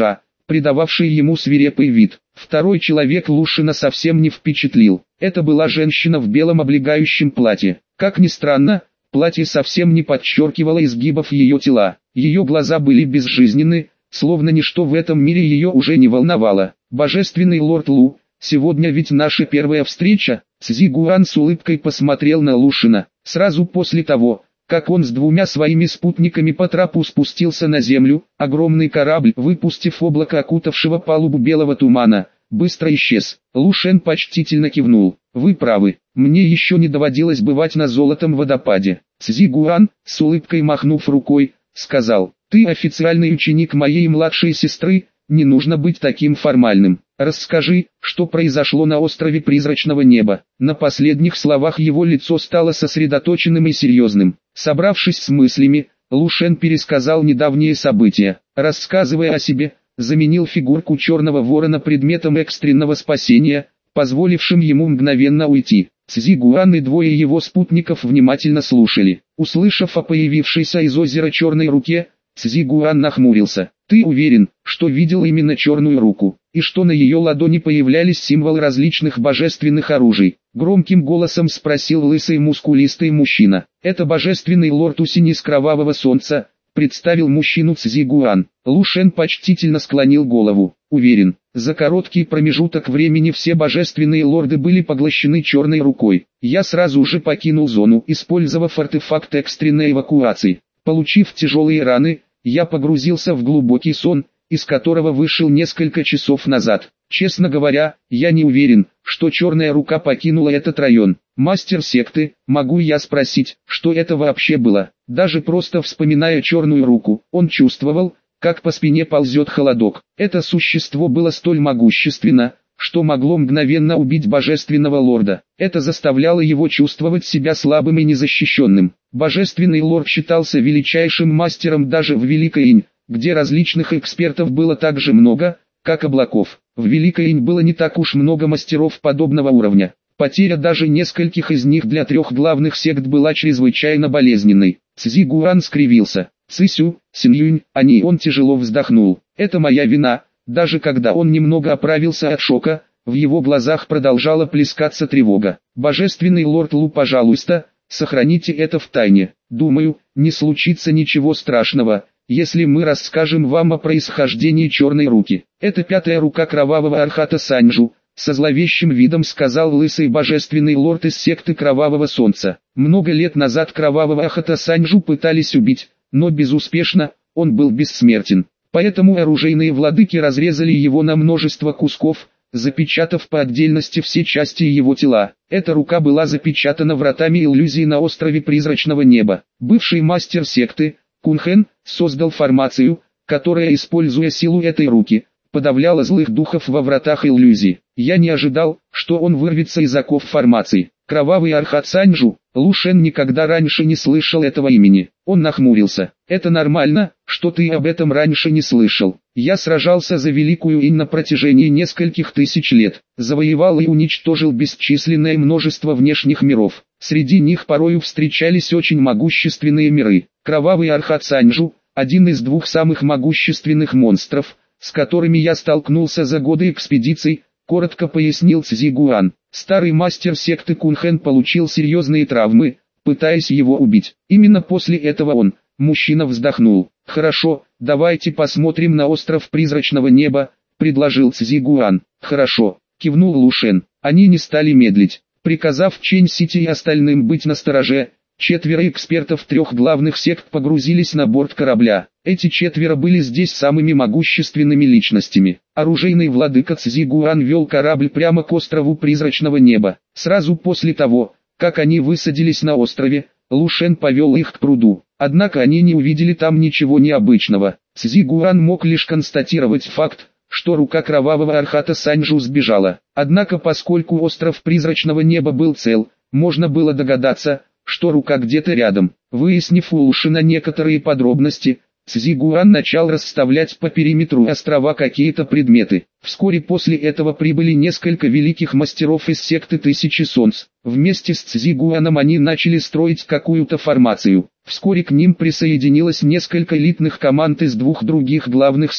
[SPEAKER 1] придававшие ему свирепый вид. Второй человек Лушина совсем не впечатлил. Это была женщина в белом облегающем платье. Как ни странно, платье совсем не подчеркивало изгибов ее тела. Ее глаза были безжизненны, словно ничто в этом мире ее уже не волновало. «Божественный лорд Лу, сегодня ведь наша первая встреча?» Цзи Гуан с улыбкой посмотрел на Лушина. Сразу после того, как он с двумя своими спутниками по трапу спустился на землю, огромный корабль, выпустив облако окутавшего палубу белого тумана, быстро исчез. Лушен почтительно кивнул. «Вы правы, мне еще не доводилось бывать на Золотом водопаде». Цзи Гуан, с улыбкой махнув рукой, сказал: «Ты официальный ученик моей младшей сестры, не нужно быть таким формальным. Расскажи, что произошло на острове Призрачного Неба». На последних словах его лицо стало сосредоточенным и серьезным. Собравшись с мыслями, Лушен пересказал недавние события. Рассказывая о себе, заменил фигурку черного ворона предметом экстренного спасения, позволившим ему мгновенно уйти. Цзи Гуан и двое его спутников внимательно слушали. Услышав о появившейся из озера черной руке, Цзи Гуан нахмурился. «Ты уверен, что видел именно черную руку, и что на ее ладони появлялись символы различных божественных оружий?» Громким голосом спросил лысый мускулистый мужчина. «Это божественный лорд Усинь из Кровавого Солнца», представил мужчину Цзи Гуан. Лушен почтительно склонил голову. «Уверен, за короткий промежуток времени все божественные лорды были поглощены черной рукой. Я сразу же покинул зону, использовав артефакт экстренной эвакуации. Получив тяжелые раны, я погрузился в глубокий сон, из которого вышел несколько часов назад. Честно говоря, я не уверен, что черная рука покинула этот район. Мастер секты, могу я спросить, что это вообще было?» Даже просто вспоминая черную руку, он чувствовал, как по спине ползет холодок. Это существо было столь могущественно, что могло мгновенно убить божественного лорда. Это заставляло его чувствовать себя слабым и незащищенным. Божественный лорд считался величайшим мастером даже в Великой Инь, где различных экспертов было так же много, как облаков. В Великой Инь было не так уж много мастеров подобного уровня. Потеря даже нескольких из них для трех главных сект была чрезвычайно болезненной. Цзи Гуан скривился. «Цисю, Синьюнь, он тяжело вздохнул. Это моя вина». Даже когда он немного оправился от шока, в его глазах продолжала плескаться тревога. «Божественный лорд Лу, пожалуйста, сохраните это в тайне. Думаю, не случится ничего страшного, если мы расскажем вам о происхождении черной руки. Это пятая рука кровавого Архата Саньжу», со зловещим видом сказал лысый божественный лорд из секты Кровавого Солнца. «Много лет назад кровавого Архата Саньжу пытались убить, но безуспешно, он был бессмертен. Поэтому оружейные владыки разрезали его на множество кусков, запечатав по отдельности все части его тела. Эта рука была запечатана вратами иллюзии на острове Призрачного Неба. Бывший мастер секты, Кунхэн, создал формацию, которая, используя силу этой руки, подавляла злых духов во вратах иллюзии. Я не ожидал, что он вырвется из оков формации. Кровавый Архат Саньжу». Лушен никогда раньше не слышал этого имени. Он нахмурился. «Это нормально, что ты об этом раньше не слышал. Я сражался за Великую Инь на протяжении нескольких тысяч лет. Завоевал и уничтожил бесчисленное множество внешних миров. Среди них порою встречались очень могущественные миры. Кровавый Архат Саньжу – один из двух самых могущественных монстров, с которыми я столкнулся за годы экспедиций», коротко пояснил Цзи Гуан. Старый мастер секты Кунхэн получил серьезные травмы, пытаясь его убить. Именно после этого он, мужчина, вздохнул. «Хорошо, давайте посмотрим на остров Призрачного Неба», предложил Цзи Гуан. «Хорошо», кивнул Лушен. Они не стали медлить. Приказав Чэнь Сити и остальным быть настороже, 4 экспертов 3 главных сект погрузились на борт корабля. Эти 4 были здесь самыми могущественными личностями. Оружейный владыка Цзи Гуан вел корабль прямо к острову Призрачного Неба. Сразу после того, как они высадились на острове, Лушен повел их к пруду. Однако они не увидели там ничего необычного. Цзи Гуан мог лишь констатировать факт, что рука кровавого Архата Саньжу сбежала. Однако поскольку остров Призрачного Неба был цел, можно было догадаться, что рука где-то рядом. Выяснив у Лушена некоторые подробности, Цзи Гуан начал расставлять по периметру острова какие-то предметы. Вскоре после этого прибыли несколько великих мастеров из секты Тысячи Солнц. Вместе с Цзи Гуаном они начали строить какую-то формацию. Вскоре к ним присоединилось несколько элитных команд из 2 других главных сект.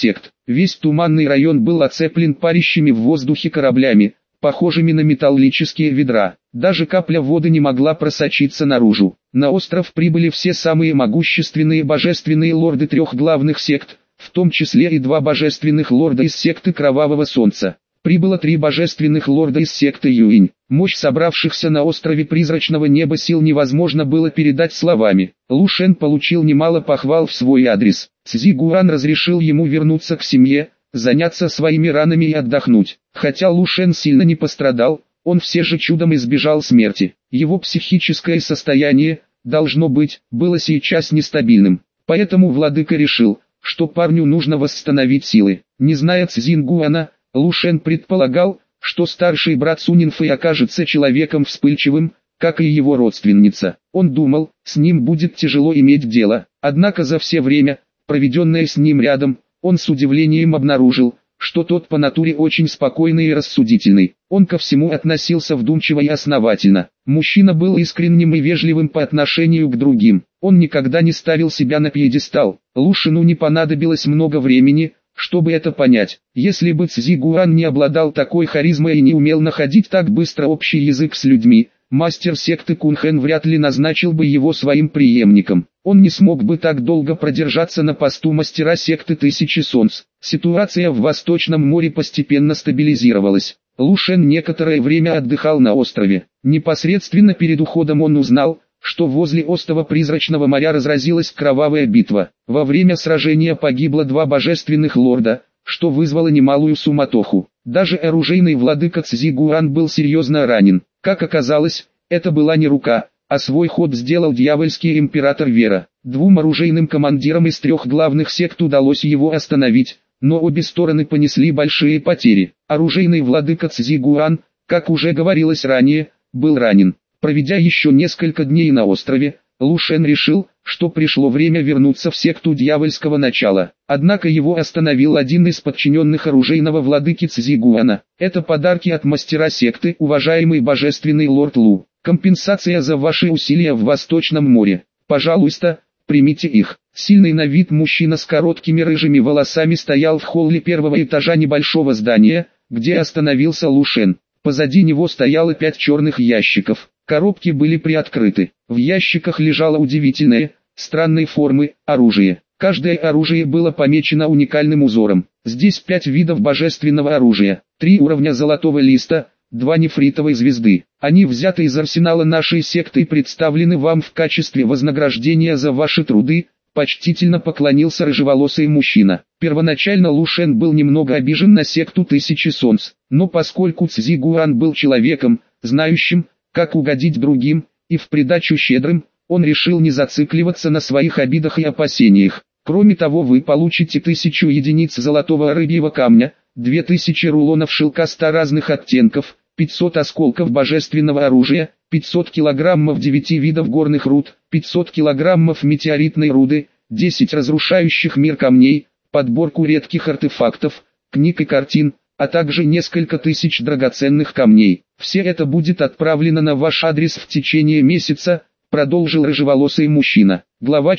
[SPEAKER 1] Весь туманный район был оцеплен парящими в воздухе кораблями, похожими на металлические ведра. Даже капля воды не могла просочиться наружу. На остров прибыли все самые могущественные божественные лорды трех главных сект, в том числе и два божественных лорда из секты Кровавого Солнца. Прибыло 3 божественных лорда из секты Юинь. Мощь собравшихся на острове Призрачного Неба сил невозможно было передать словами. Лу Шен получил немало похвал в свой адрес. Цзи Гуан разрешил ему вернуться к семье, заняться своими ранами и отдохнуть. Хотя Лу Шен сильно не пострадал, он все же чудом избежал смерти. Его психическое состояние, должно быть, было сейчас нестабильным. Поэтому владыка решил, что парню нужно восстановить силы. Не зная Цзингуана, Лу Шен предполагал, что старший брат Сунинфэй окажется человеком вспыльчивым, как и его родственница. Он думал, с ним будет тяжело иметь дело. Однако за все время, проведенное с ним рядом, он с удивлением обнаружил, что тот по натуре очень спокойный и рассудительный. Он ко всему относился вдумчиво и основательно. Мужчина был искренним и вежливым по отношению к другим. Он никогда не ставил себя на пьедестал. Лу Шену не понадобилось много времени, чтобы это понять. Если бы Цзи Гуан не обладал такой харизмой и не умел находить так быстро общий язык с людьми, мастер секты Кунхэн вряд ли назначил бы его своим преемником. Он не смог бы так долго продержаться на посту мастера секты Тысячи Солнц. Ситуация в Восточном море постепенно стабилизировалась. Лу Шен некоторое время отдыхал на острове. Непосредственно перед уходом он узнал, что возле острова Призрачного моря разразилась кровавая битва. Во время сражения погибло 2 божественных лорда, что вызвало немалую суматоху. Даже оружейный владыка Цзи Гуан был серьезно ранен. Как оказалось, это была не рука, а свой ход сделал дьявольский император Вера. 2 оружейным командирам из 3 главных сект удалось его остановить, но обе стороны понесли большие потери. Оружейный владыка Цзи Гуан, как уже говорилось ранее, был ранен. Проведя еще несколько дней на острове, Лу Шен решил, что пришло время вернуться в секту дьявольского начала. Однако его остановил один из подчиненных оружейного владыки Цзи Гуана. Это подарки от мастера секты, уважаемый божественный лорд Лу. Компенсация за ваши усилия в Восточном море. Пожалуйста, примите их. Сильный на вид мужчина с короткими рыжими волосами стоял в холле первого этажа небольшого здания, где остановился Лу Шен. Позади него стояло 5 черных ящиков. Коробки были приоткрыты. В ящиках лежало удивительное, странной формы, оружие. Каждое оружие было помечено уникальным узором. Здесь 5 видов божественного оружия, 3 уровня золотого листа, 2 нефритовой звезды. Они взяты из арсенала нашей секты и представлены вам в качестве вознаграждения за ваши труды. Почтительно поклонился рыжеволосый мужчина. Первоначально Лу Шен был немного обижен на секту Тысячи Солнц, но поскольку Цзи Гуан был человеком, знающим, как угодить другим, и в придачу щедрым, он решил не зацикливаться на своих обидах и опасениях. Кроме того, вы получите 1000 единиц золотого рыбьего камня, 2000 рулонов шелка 100 разных оттенков, 500 осколков божественного оружия, 500 килограммов 9 видов горных руд, 500 килограммов метеоритной руды, 10 разрушающих мир камней, подборку редких артефактов, книг и картин, а также несколько тысяч драгоценных камней. Все это будет отправлено на ваш адрес в течение месяца, продолжил рыжеволосый мужчина. Глава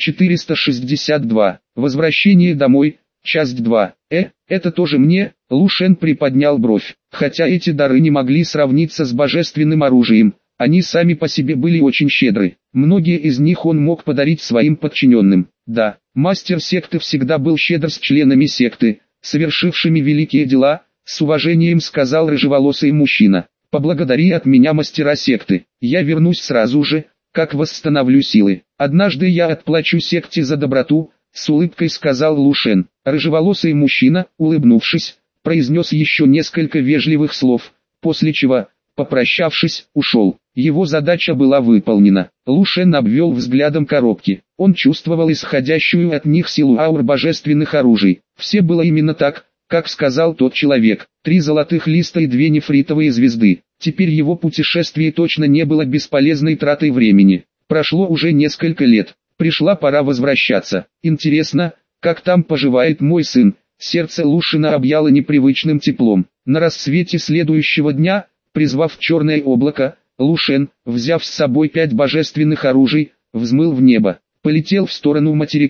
[SPEAKER 1] 462. Возвращение домой. Часть 2. Это тоже мне? Лу Шен приподнял бровь. Хотя эти дары не могли сравниться с божественным оружием, они сами по себе были очень щедры. Многие из них он мог подарить своим подчиненным. Да, мастер секты всегда был щедр с членами секты, совершившими великие дела, с уважением сказал рыжеволосый мужчина. Поблагодари от меня мастера секты. Я вернусь сразу же, как восстановлю силы. Однажды я отплачу секте за доброту, с улыбкой сказал Лу Шен. Рыжеволосый мужчина, улыбнувшись, произнес еще несколько вежливых слов, после чего, попрощавшись, ушел. Его задача была выполнена. Лу Шен обвел взглядом коробки. Он чувствовал исходящую от них силу аур божественных оружий. Все было именно так, как сказал тот человек. 3 золотых листа и 2 нефритовые звезды. Теперь его путешествие точно не было бесполезной тратой времени. Прошло уже несколько лет. Пришла пора возвращаться. Интересно, как там поживает мой сын? Сердце Лу Шена объяло непривычным теплом. На рассвете следующего дня, призвав черное облако, Лу Шен, взяв с собой 5 божественных оружий, взмыл в небо. Полетел в сторону материка.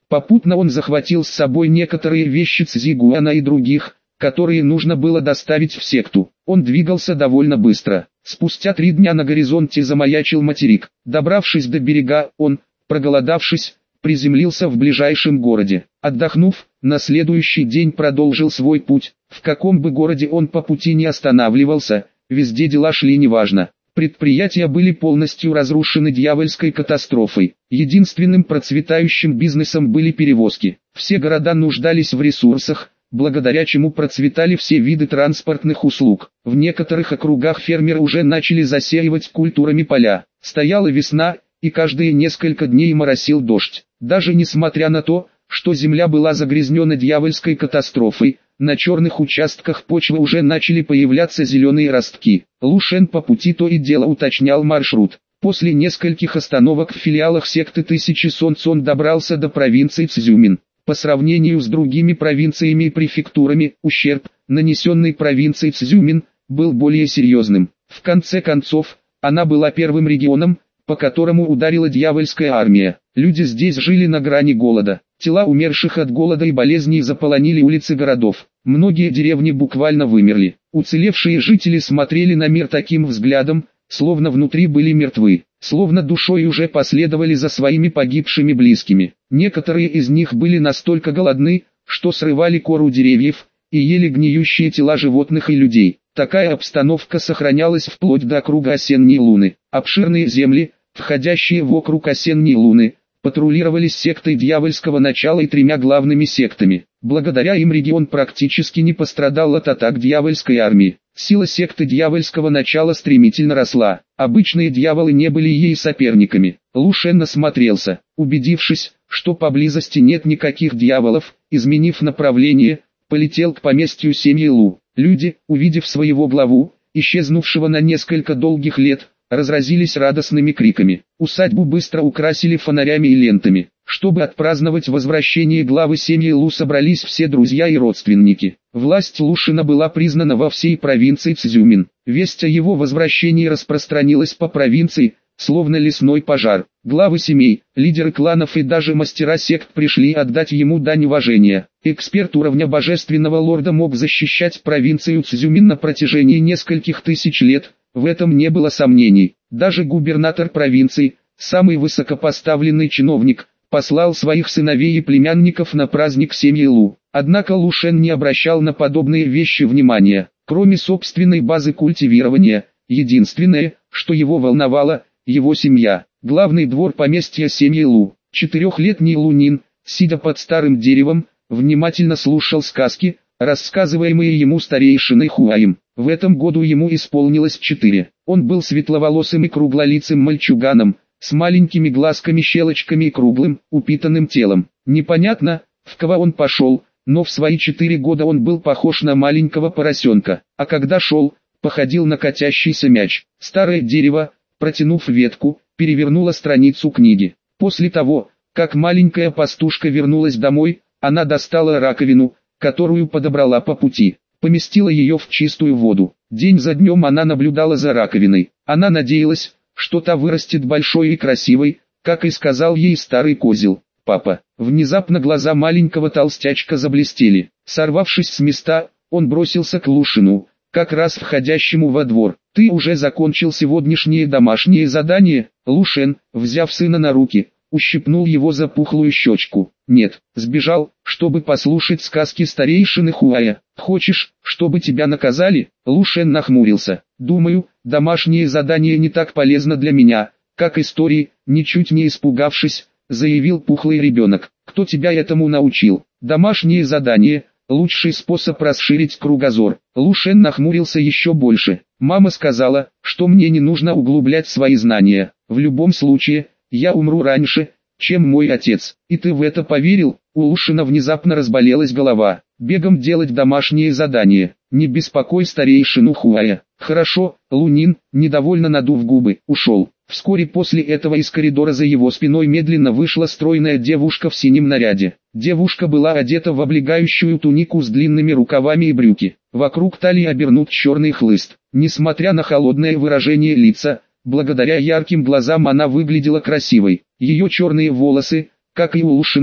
[SPEAKER 1] Попутно он захватил с собой некоторые вещи Цзигуана и других, которые нужно было доставить в секту. Он двигался довольно быстро. Спустя 3 дня на горизонте замаячил материк. Добравшись до берега, он, проголодавшись, приземлился в ближайшем городе. Отдохнув, на следующий день продолжил свой путь. В каком бы городе он по пути не останавливался, везде дела шли неважно. Предприятия были полностью разрушены дьявольской катастрофой. Единственным процветающим бизнесом были перевозки. Все города нуждались в ресурсах, благодаря чему процветали все виды транспортных услуг. В некоторых округах фермеры уже начали засеивать культурами поля. Стояла весна, и каждые несколько дней моросил дождь. Даже несмотря на то, что земля была загрязнена дьявольской катастрофой, на черных участках почвы уже начали появляться зеленые ростки. Лу Шен по пути то и дело уточнял маршрут. После нескольких остановок в филиалах секты Тысячи Солнц он добрался до провинции Цзюмин. По сравнению с другими провинциями и префектурами, ущерб, нанесенный провинцией Цзюмин, был более серьезным. В конце концов, она была первым регионом, по которому ударила дьявольская армия. Люди здесь жили на грани голода. Тела умерших от голода и болезней заполонили улицы городов. Многие деревни буквально вымерли. Уцелевшие жители смотрели на мир таким взглядом, словно внутри были мертвы, словно душой уже последовали за своими погибшими близкими. Некоторые из них были настолько голодны, что срывали кору деревьев и ели гниющие тела животных и людей. Такая обстановка сохранялась вплоть до круга осенней луны. Обширные земли, входящие в округ осенней луны, патрулировались сектой дьявольского начала и 3 главными сектами. Благодаря им регион практически не пострадал от атак дьявольской армии. Сила секты дьявольского начала стремительно росла. Обычные дьяволы не были ей соперниками. Лу Шен осмотрелся. Убедившись, что поблизости нет никаких дьяволов, изменив направление, полетел к поместью семьи Лу. Люди, увидев своего главу, исчезнувшего на несколько долгих лет, разразились радостными криками. Усадьбу быстро украсили фонарями и лентами. Чтобы отпраздновать возвращение главы семьи Лу, собрались все друзья и родственники. Власть Лу Шена была признана во всей провинции Цзюмин. Весть о его возвращении распространилась по провинции, словно лесной пожар. Главы семей, лидеры кланов и даже мастера сект пришли отдать ему дань уважения. Эксперт уровня божественного лорда мог защищать провинцию Цзюмин на протяжении нескольких тысяч лет, в этом не было сомнений. Даже губернатор провинции, самый высокопоставленный чиновник, послал своих сыновей и племянников на праздник семьи Лу. Однако Лу Шен не обращал на подобные вещи внимания. Кроме собственной базы культивирования, единственное, что его волновало, его семья. Главный двор поместья семьи Лу. 4-летний Лунин, сидя под старым деревом, внимательно слушал сказки, рассказываемые ему старейшиной Хуаем. В этом году ему исполнилось 4. Он был светловолосым и круглолицым мальчуганом, с маленькими глазками-щелочками и круглым, упитанным телом. Непонятно, в кого он пошел, но в свои 4 года он был похож на маленького поросенка, а когда шел, походил на катящийся мяч. Старое дерево, протянув ветку, перевернуло страницу книги. После того, как маленькая пастушка вернулась домой, она достала раковину, которую подобрала по пути, поместила ее в чистую воду. День за днем она наблюдала за раковиной. Она надеялась, что та вырастет большой и красивой, как и сказал ей старый козел. «Папа». Внезапно глаза маленького толстячка заблестели. Сорвавшись с места, он бросился к Лу Шену, как раз входящему во двор. «Ты уже закончил сегодняшнее домашнее задание?» Лу Шен, взяв сына на руки, ущипнул его за пухлую щечку. «Нет, сбежал, чтобы послушать сказки старейшины Хуая. Хочешь, чтобы тебя наказали?» Лу Шен нахмурился. «Думаю, домашнее задание не так полезно для меня, как истории», ничуть не испугавшись, заявил пухлый ребенок. «Кто тебя этому научил?» «Домашнее задание – лучший способ расширить кругозор». Лу Шен нахмурился еще больше. «Мама сказала, что мне не нужно углублять свои знания. В любом случае, я умру раньше, чем мой отец. И ты в это поверил?» У Лу Шена внезапно разболелась голова. «Бегом делать домашнее задание. Не беспокой старейшину Хуая». «Хорошо», Лунин, недовольно надув губы, ушел. Вскоре после этого из коридора за его спиной медленно вышла стройная девушка в синем наряде. Девушка была одета в облегающую тунику с длинными рукавами и брюки. Вокруг талии обернут черный хлыст. Несмотря на холодное выражение лица, благодаря ярким глазам она выглядела красивой. Ее черные волосы, как и у Лу Шена,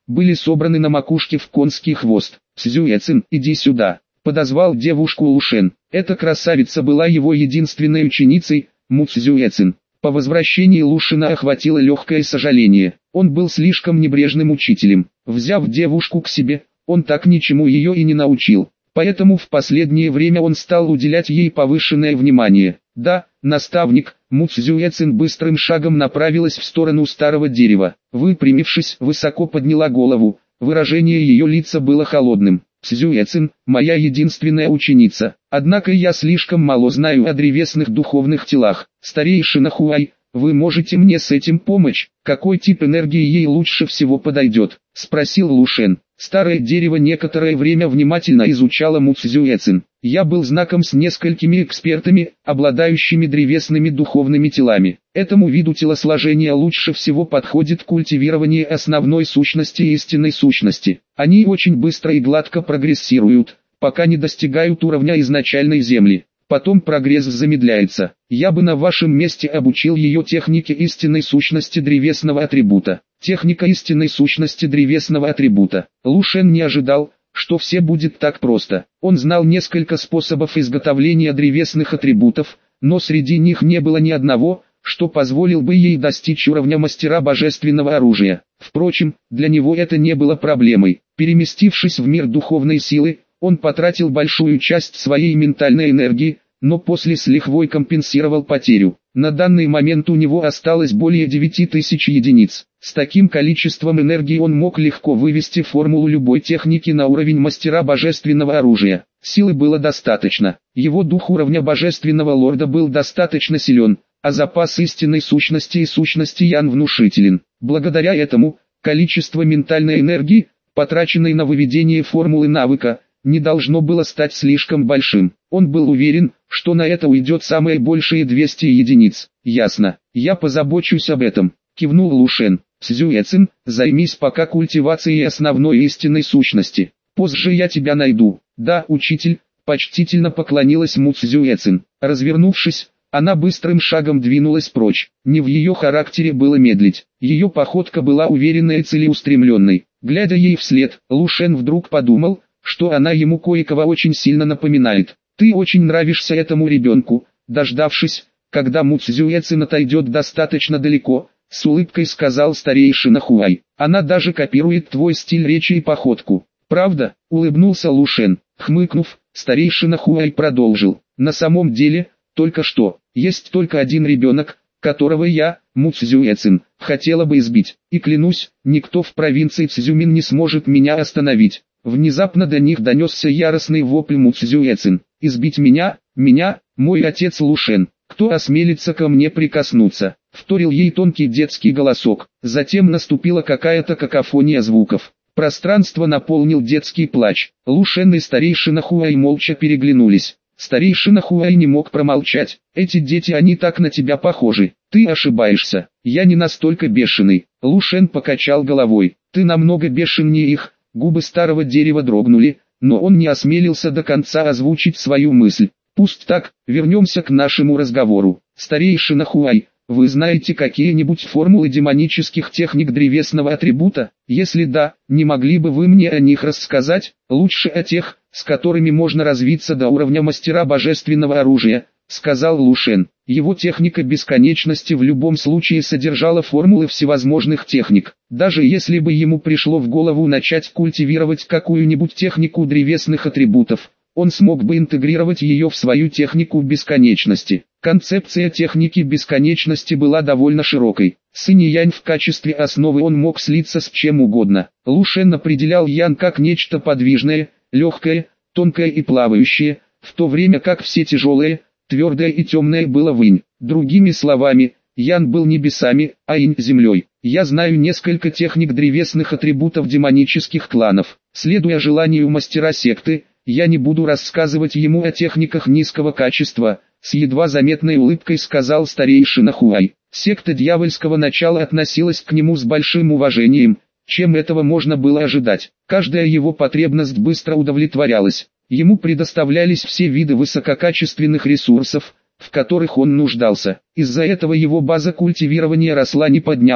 [SPEAKER 1] были собраны на макушке в конский хвост. «Цзюэцин, иди сюда», — подозвал девушку Лушен. Эта красавица была его единственной ученицей, Му Цзюэцин. По возвращении Лушена охватило легкое сожаление. Он был слишком небрежным учителем. Взяв девушку к себе, он так ничему ее и не научил. Поэтому в последнее время он стал уделять ей повышенное внимание. «Да, наставник», Му Цзюэцин быстрым шагом направилась в сторону старого дерева. Выпрямившись, высоко подняла голову. Выражение ее лица было холодным. «Цзюэцин, моя единственная ученица. Однако я слишком мало знаю о древесных духовных телах. Старейшина Хуай, вы можете мне с этим помочь? Какой тип энергии ей лучше всего подойдет?» — спросил Лушен. Старое дерево некоторое время внимательно изучало Му Цзюэцин. «Я был знаком с несколькими экспертами, обладающими древесными духовными телами. Этому виду телосложения лучше всего подходит культивирование основной сущности и истинной сущности. Они очень быстро и гладко прогрессируют, пока не достигают уровня изначальной земли. Потом прогресс замедляется. Я бы на вашем месте обучил ее технике истинной сущности древесного атрибута». Техника истинной сущности древесного атрибута. Лушен не ожидал, что все будет так просто. Он знал несколько способов изготовления древесных атрибутов, но среди них не было ни одного, что позволил бы ей достичь уровня мастера божественного оружия. Впрочем, для него это не было проблемой. Переместившись в мир духовной силы, он потратил большую часть своей ментальной энергии, но после с лихвой компенсировал потерю. На данный момент у него осталось более 9000 единиц. С таким количеством энергии он мог легко вывести формулу любой техники на уровень мастера божественного оружия. Силы было достаточно. Его дух уровня божественного лорда был достаточно силен, а запас истинной сущности и сущности Ян внушителен. Благодаря этому, количество ментальной энергии, потраченной на выведение формулы навыка, не должно было стать слишком большим. Он был уверен, что на это уйдет самое большее 200 единиц. «Ясно, я позабочусь об этом», — кивнул Лушен. «Цзюэцин, займись пока культивацией основной истинной сущности. Позже я тебя найду». «Да, учитель», — почтительно поклонилась Му Цзюэцин. Развернувшись, она быстрым шагом двинулась прочь. Не в ее характере было медлить. Ее походка была уверенной и целеустремленной. Глядя ей вслед, Лушен вдруг подумал, что она ему кое-кого очень сильно напоминает. «Ты очень нравишься этому ребенку». Дождавшись, когда Му Цзюэцин отойдет достаточно далеко, с улыбкой сказал старейшина Хуай. «Она даже копирует твой стиль речи и походку». «Правда?» — улыбнулся Лушен. Хмыкнув, старейшина Хуай продолжил. «На самом деле, только что, есть только один ребенок, которого я, Му Цзюэцин, хотела бы избить. И клянусь, никто в провинции Цзюмин не сможет меня остановить». Внезапно до них донесся яростный вопль Му Цзюэцин. «Избить меня? Меня? Мой отец Лушен? Кто осмелится ко мне прикоснуться?» Вторил ей тонкий детский голосок. Затем наступила какая-то какофония звуков. Пространство наполнил детский плач. Лушен и старейшина Хуай молча переглянулись. Старейшина Хуай не мог промолчать. «Эти дети, они так на тебя похожи». «Ты ошибаешься. Я не настолько бешеный». Лушен покачал головой. «Ты намного бешеннее их». Губы старого дерева дрогнули, но он не осмелился до конца озвучить свою мысль. «Пусть так, вернемся к нашему разговору. Старейшина Хуай, вы знаете какие-нибудь формулы демонических техник древесного атрибута? Если да, не могли бы вы мне о них рассказать? Лучше о тех, с которыми можно развиться до уровня мастера божественного оружия», — сказал Лушен. Его техника бесконечности в любом случае содержала формулы всевозможных техник. Даже если бы ему пришло в голову начать культивировать какую-нибудь технику древесных атрибутов, он смог бы интегрировать ее в свою технику бесконечности. Концепция техники бесконечности была довольно широкой. С инь-янь в качестве основы он мог слиться с чем угодно. Лушен определял ян как нечто подвижное, легкое, тонкое и плавающее, в то время как все тяжелое, твердое и темное было в инь. Другими словами, ян был небесами, а инь землей. Я знаю несколько техник древесных атрибутов демонических кланов. Следуя желанию мастера секты, я не буду рассказывать ему о техниках низкого качества, с едва заметной улыбкой сказал старейшина Хуай. Секта дьявольского начала относилась к нему с большим уважением, чем этого можно было ожидать. Каждая его потребность быстро удовлетворялась. Ему предоставлялись все виды высококачественных ресурсов, в которых он нуждался. Из-за этого его база культивирования росла не по дням,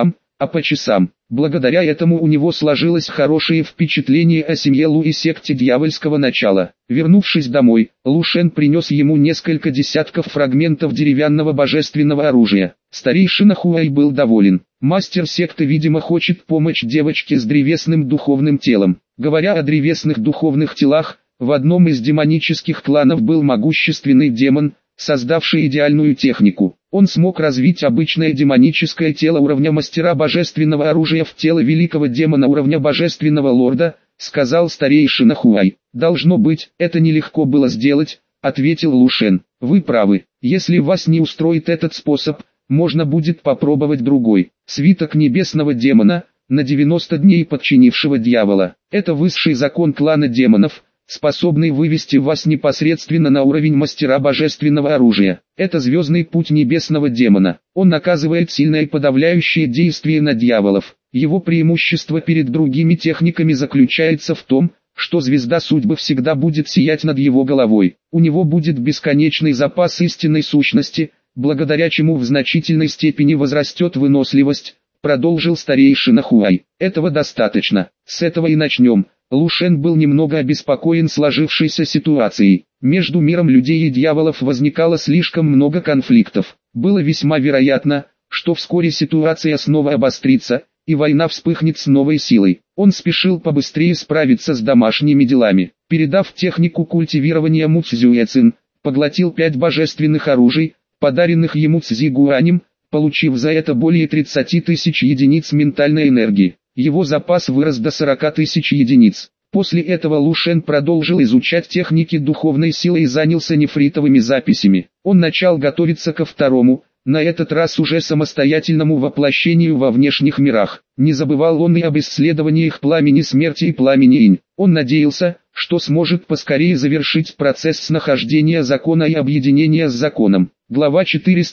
[SPEAKER 1] а по часам. Благодаря этому у него сложилось хорошее впечатление о семье Лу и секте дьявольского начала. Вернувшись домой, Лу Шен принес ему несколько десятков фрагментов деревянного божественного оружия. Старейшина Хуай был доволен. Мастер секты, видимо, хочет помочь девочке с древесным духовным телом. Говоря о древесных духовных телах, в одном из демонических кланов был могущественный демон, создавший идеальную технику. Он смог развить обычное демоническое тело уровня мастера божественного оружия в тело великого демона уровня божественного лорда, сказал старейшина Хуай. «Должно быть, это нелегко было сделать», — ответил Лу Шен. «Вы правы, если вас не устроит этот способ, можно будет попробовать другой. Свиток небесного демона, на 90 дней подчинившего дьявола. Это высший закон клана демонов, способный вывести вас непосредственно на уровень мастера божественного оружия. Это звездный путь небесного демона. Он наказывает сильное подавляющее действие на дьяволов. Его преимущество перед другими техниками заключается в том, что звезда судьбы всегда будет сиять над его головой. У него будет бесконечный запас истинной сущности, благодаря чему в значительной степени возрастет выносливость, продолжил старейшина Хуай. Этого достаточно. С этого и начнем. Лу Шен был немного обеспокоен сложившейся ситуацией. Между миром людей и дьяволов возникало слишком много конфликтов. Было весьма вероятно, что вскоре ситуация снова обострится, и война вспыхнет с новой силой. Он спешил побыстрее справиться с домашними делами. Передав технику культивирования Му Цзюэцин, поглотил 5 божественных оружий, подаренных ему Цзи Гуанем, получив за это более 30 тысяч единиц ментальной энергии. Его запас вырос до 40 тысяч единиц. После этого Лу Шен продолжил изучать техники духовной силы и занялся нефритовыми записями. Он начал готовиться ко второму, на этот раз уже самостоятельному воплощению во внешних мирах. Не забывал он и об исследованиях пламени смерти и пламени инь. Он надеялся, что сможет поскорее завершить процесс нахождения закона и объединения с законом. Глава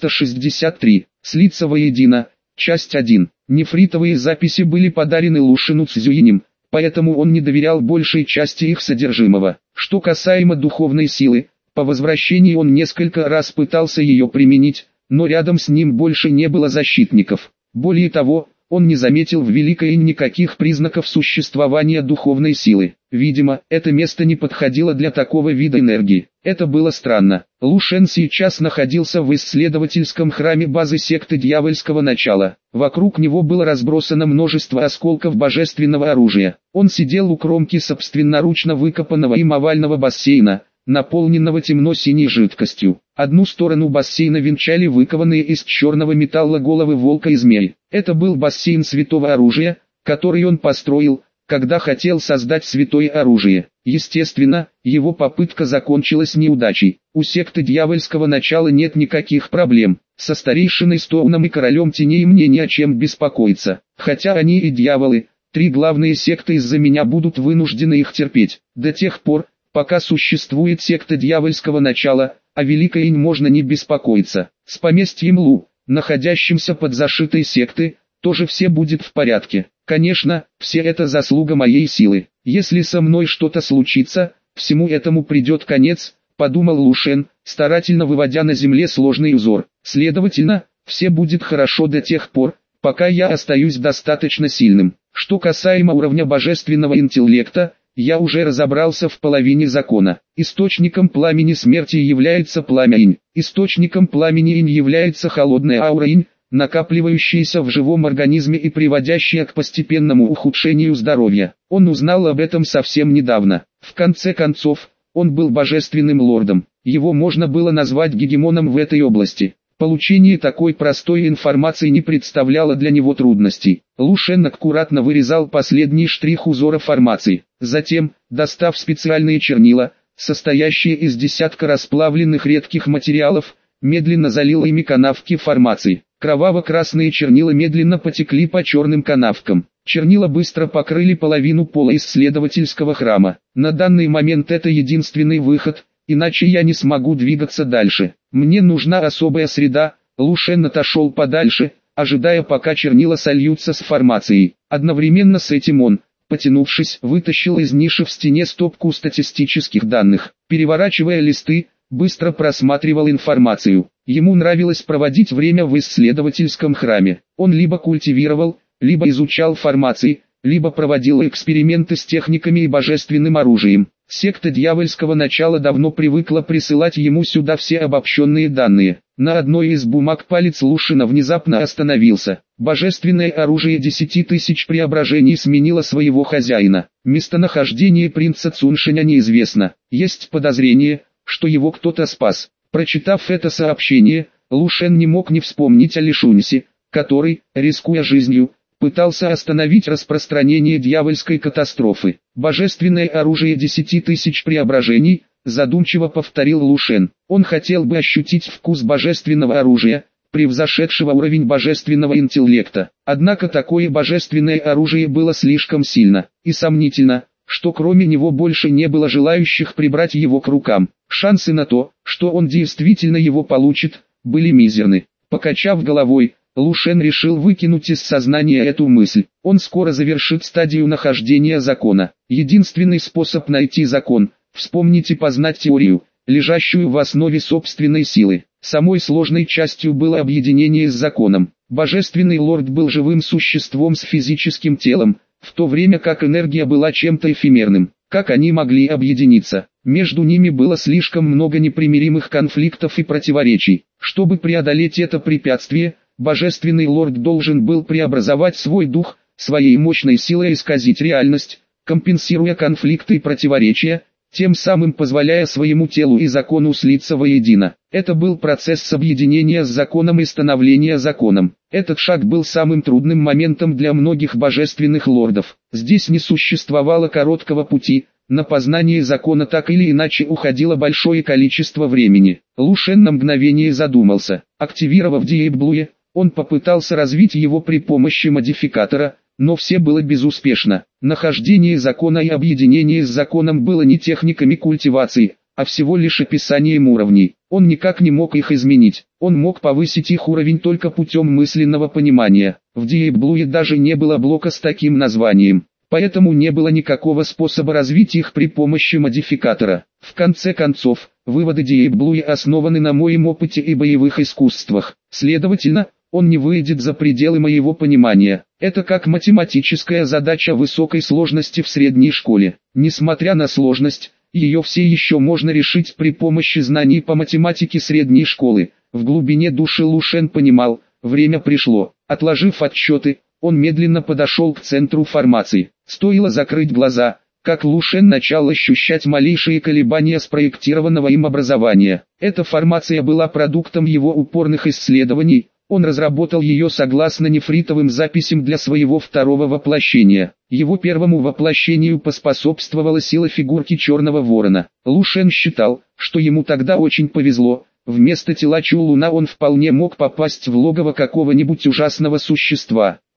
[SPEAKER 1] 463. Слиться воедино. Часть 1. Нефритовые записи были подарены Лу Шену Цзюинем, поэтому он не доверял большей части их содержимого. Что касаемо духовной силы, по возвращении он несколько раз пытался ее применить, но рядом с ним больше не было защитников. Более того, он не заметил в Великой Инь никаких признаков существования духовной силы. Видимо, это место не подходило для такого вида энергии. Это было странно. Лу Шен сейчас находился в исследовательском храме базы секты дьявольского начала. Вокруг него было разбросано множество осколков божественного оружия. Он сидел у кромки собственноручно выкопанного им овального бассейна, наполненного темно-синей жидкостью. Одну сторону бассейна венчали выкованные из черного металла головы волка и змей. Это был бассейн святого оружия, который он построил, когда хотел создать святое оружие. Естественно, его попытка закончилась неудачей. У секты дьявольского начала нет никаких проблем. Со старейшиной Стоуном и королем теней мне не о чем беспокоиться. Хотя они и дьяволы, 3 главные секты из-за меня будут вынуждены их терпеть. До тех пор, пока существует секта дьявольского начала, о Великой Инь можно не беспокоиться. С поместьем Лу, находящимся под защитой секты, тоже все будет в порядке. Конечно, все это заслуга моей силы. Если со мной что-то случится, всему этому придет конец, подумал Лу Шен, старательно выводя на земле сложный узор. Следовательно, все будет хорошо до тех пор, пока я остаюсь достаточно сильным. Что касаемо уровня божественного интеллекта, я уже разобрался в половине закона. Источником пламени смерти является пламя инь. Источником пламени инь является холодная аура инь, накапливающаяся в живом организме и приводящая к постепенному ухудшению здоровья. Он узнал об этом совсем недавно. В конце концов, он был божественным лордом. Его можно было назвать гегемоном в этой области. Получение такой простой информации не представляло для него трудностей. Лу Шен аккуратно вырезал последний штрих узора формации. Затем, достав специальные чернила, состоящие из десятка расплавленных редких материалов, медленно залил ими канавки формации. Кроваво-красные чернила медленно потекли по черным канавкам. Чернила быстро покрыли половину пола исследовательского храма. На данный момент это единственный выход, иначе я не смогу двигаться дальше. Мне нужна особая среда. Лу Шен отошел подальше, ожидая пока чернила сольются с формацией. Одновременно с этим он, потянувшись, вытащил из ниши в стене стопку статистических данных. Переворачивая листы, быстро просматривал информацию. Ему нравилось проводить время в исследовательском храме. Он либо культивировал, либо изучал формации, либо проводил эксперименты с техниками и божественным оружием. Секта дьявольского начала давно привыкла присылать ему сюда все обобщенные данные. На одной из бумаг палец Лушина внезапно остановился. Божественное оружие 10 тысяч преображений сменило своего хозяина. Местонахождение принца Цуншиня неизвестно. Есть подозрение, что его кто-то спас. Прочитав это сообщение, Лушен не мог не вспомнить о Лишуньсе, который, рискуя жизнью, пытался остановить распространение дьявольской катастрофы. Божественное оружие 10 тысяч преображений, задумчиво повторил Лушен. Он хотел бы ощутить вкус божественного оружия, превзошедшего уровень божественного интеллекта. Однако такое божественное оружие было слишком сильно, и сомнительно, что кроме него больше не было желающих прибрать его к рукам. Шансы на то, что он действительно его получит, были мизерны. Покачав головой, Лушен решил выкинуть из сознания эту мысль. Он скоро завершит стадию нахождения закона. Единственный способ найти закон – вспомнить и познать теорию, лежащую в основе собственной силы. Самой сложной частью было объединение с законом. Божественный лорд был живым существом с физическим телом, в то время как энергия была чем-то эфемерным. Как они могли объединиться? Между ними было слишком много непримиримых конфликтов и противоречий. Чтобы преодолеть это препятствие, Божественный лорд должен был преобразовать свой дух, своей мощной силой исказить реальность, компенсируя конфликты и противоречия, тем самым позволяя своему телу и закону слиться воедино. Это был процесс объединения с законом и становления законом. Этот шаг был самым трудным моментом для многих божественных лордов. Здесь не существовало короткого пути, на познание закона так или иначе уходило большое количество времени. Лушен на мгновение задумался. Активировав Deep Blue, он попытался развить его при помощи модификатора, но все было безуспешно. Нахождение закона и объединение с законом было не техниками культивации, а всего лишь описанием уровней. Он никак не мог их изменить. Он мог повысить их уровень только путем мысленного понимания. В Deep Blue даже не было блока с таким названием, поэтому не было никакого способа развить их при помощи модификатора. В конце концов, выводы Deep Blue основаны на моем опыте и боевых искусствах. Следовательно, он не выйдет за пределы моего понимания. Это как математическая задача высокой сложности в средней школе. Несмотря на сложность, ее все еще можно решить при помощи знаний по математике средней школы. В глубине души Лушен понимал, время пришло. Отложив отсчеты, он медленно подошел к центру формации. Стоило закрыть глаза, как Лушен начал ощущать малейшие колебания спроектированного им образования. Эта формация была продуктом его упорных исследований. Он разработал ее согласно нефритовым записям для своего второго воплощения. Его первому воплощению поспособствовала сила фигурки Черного Ворона. Лушен считал, что ему тогда очень повезло. Вместо тела Чулуна он вполне мог попасть в логово какого-нибудь ужасного существа.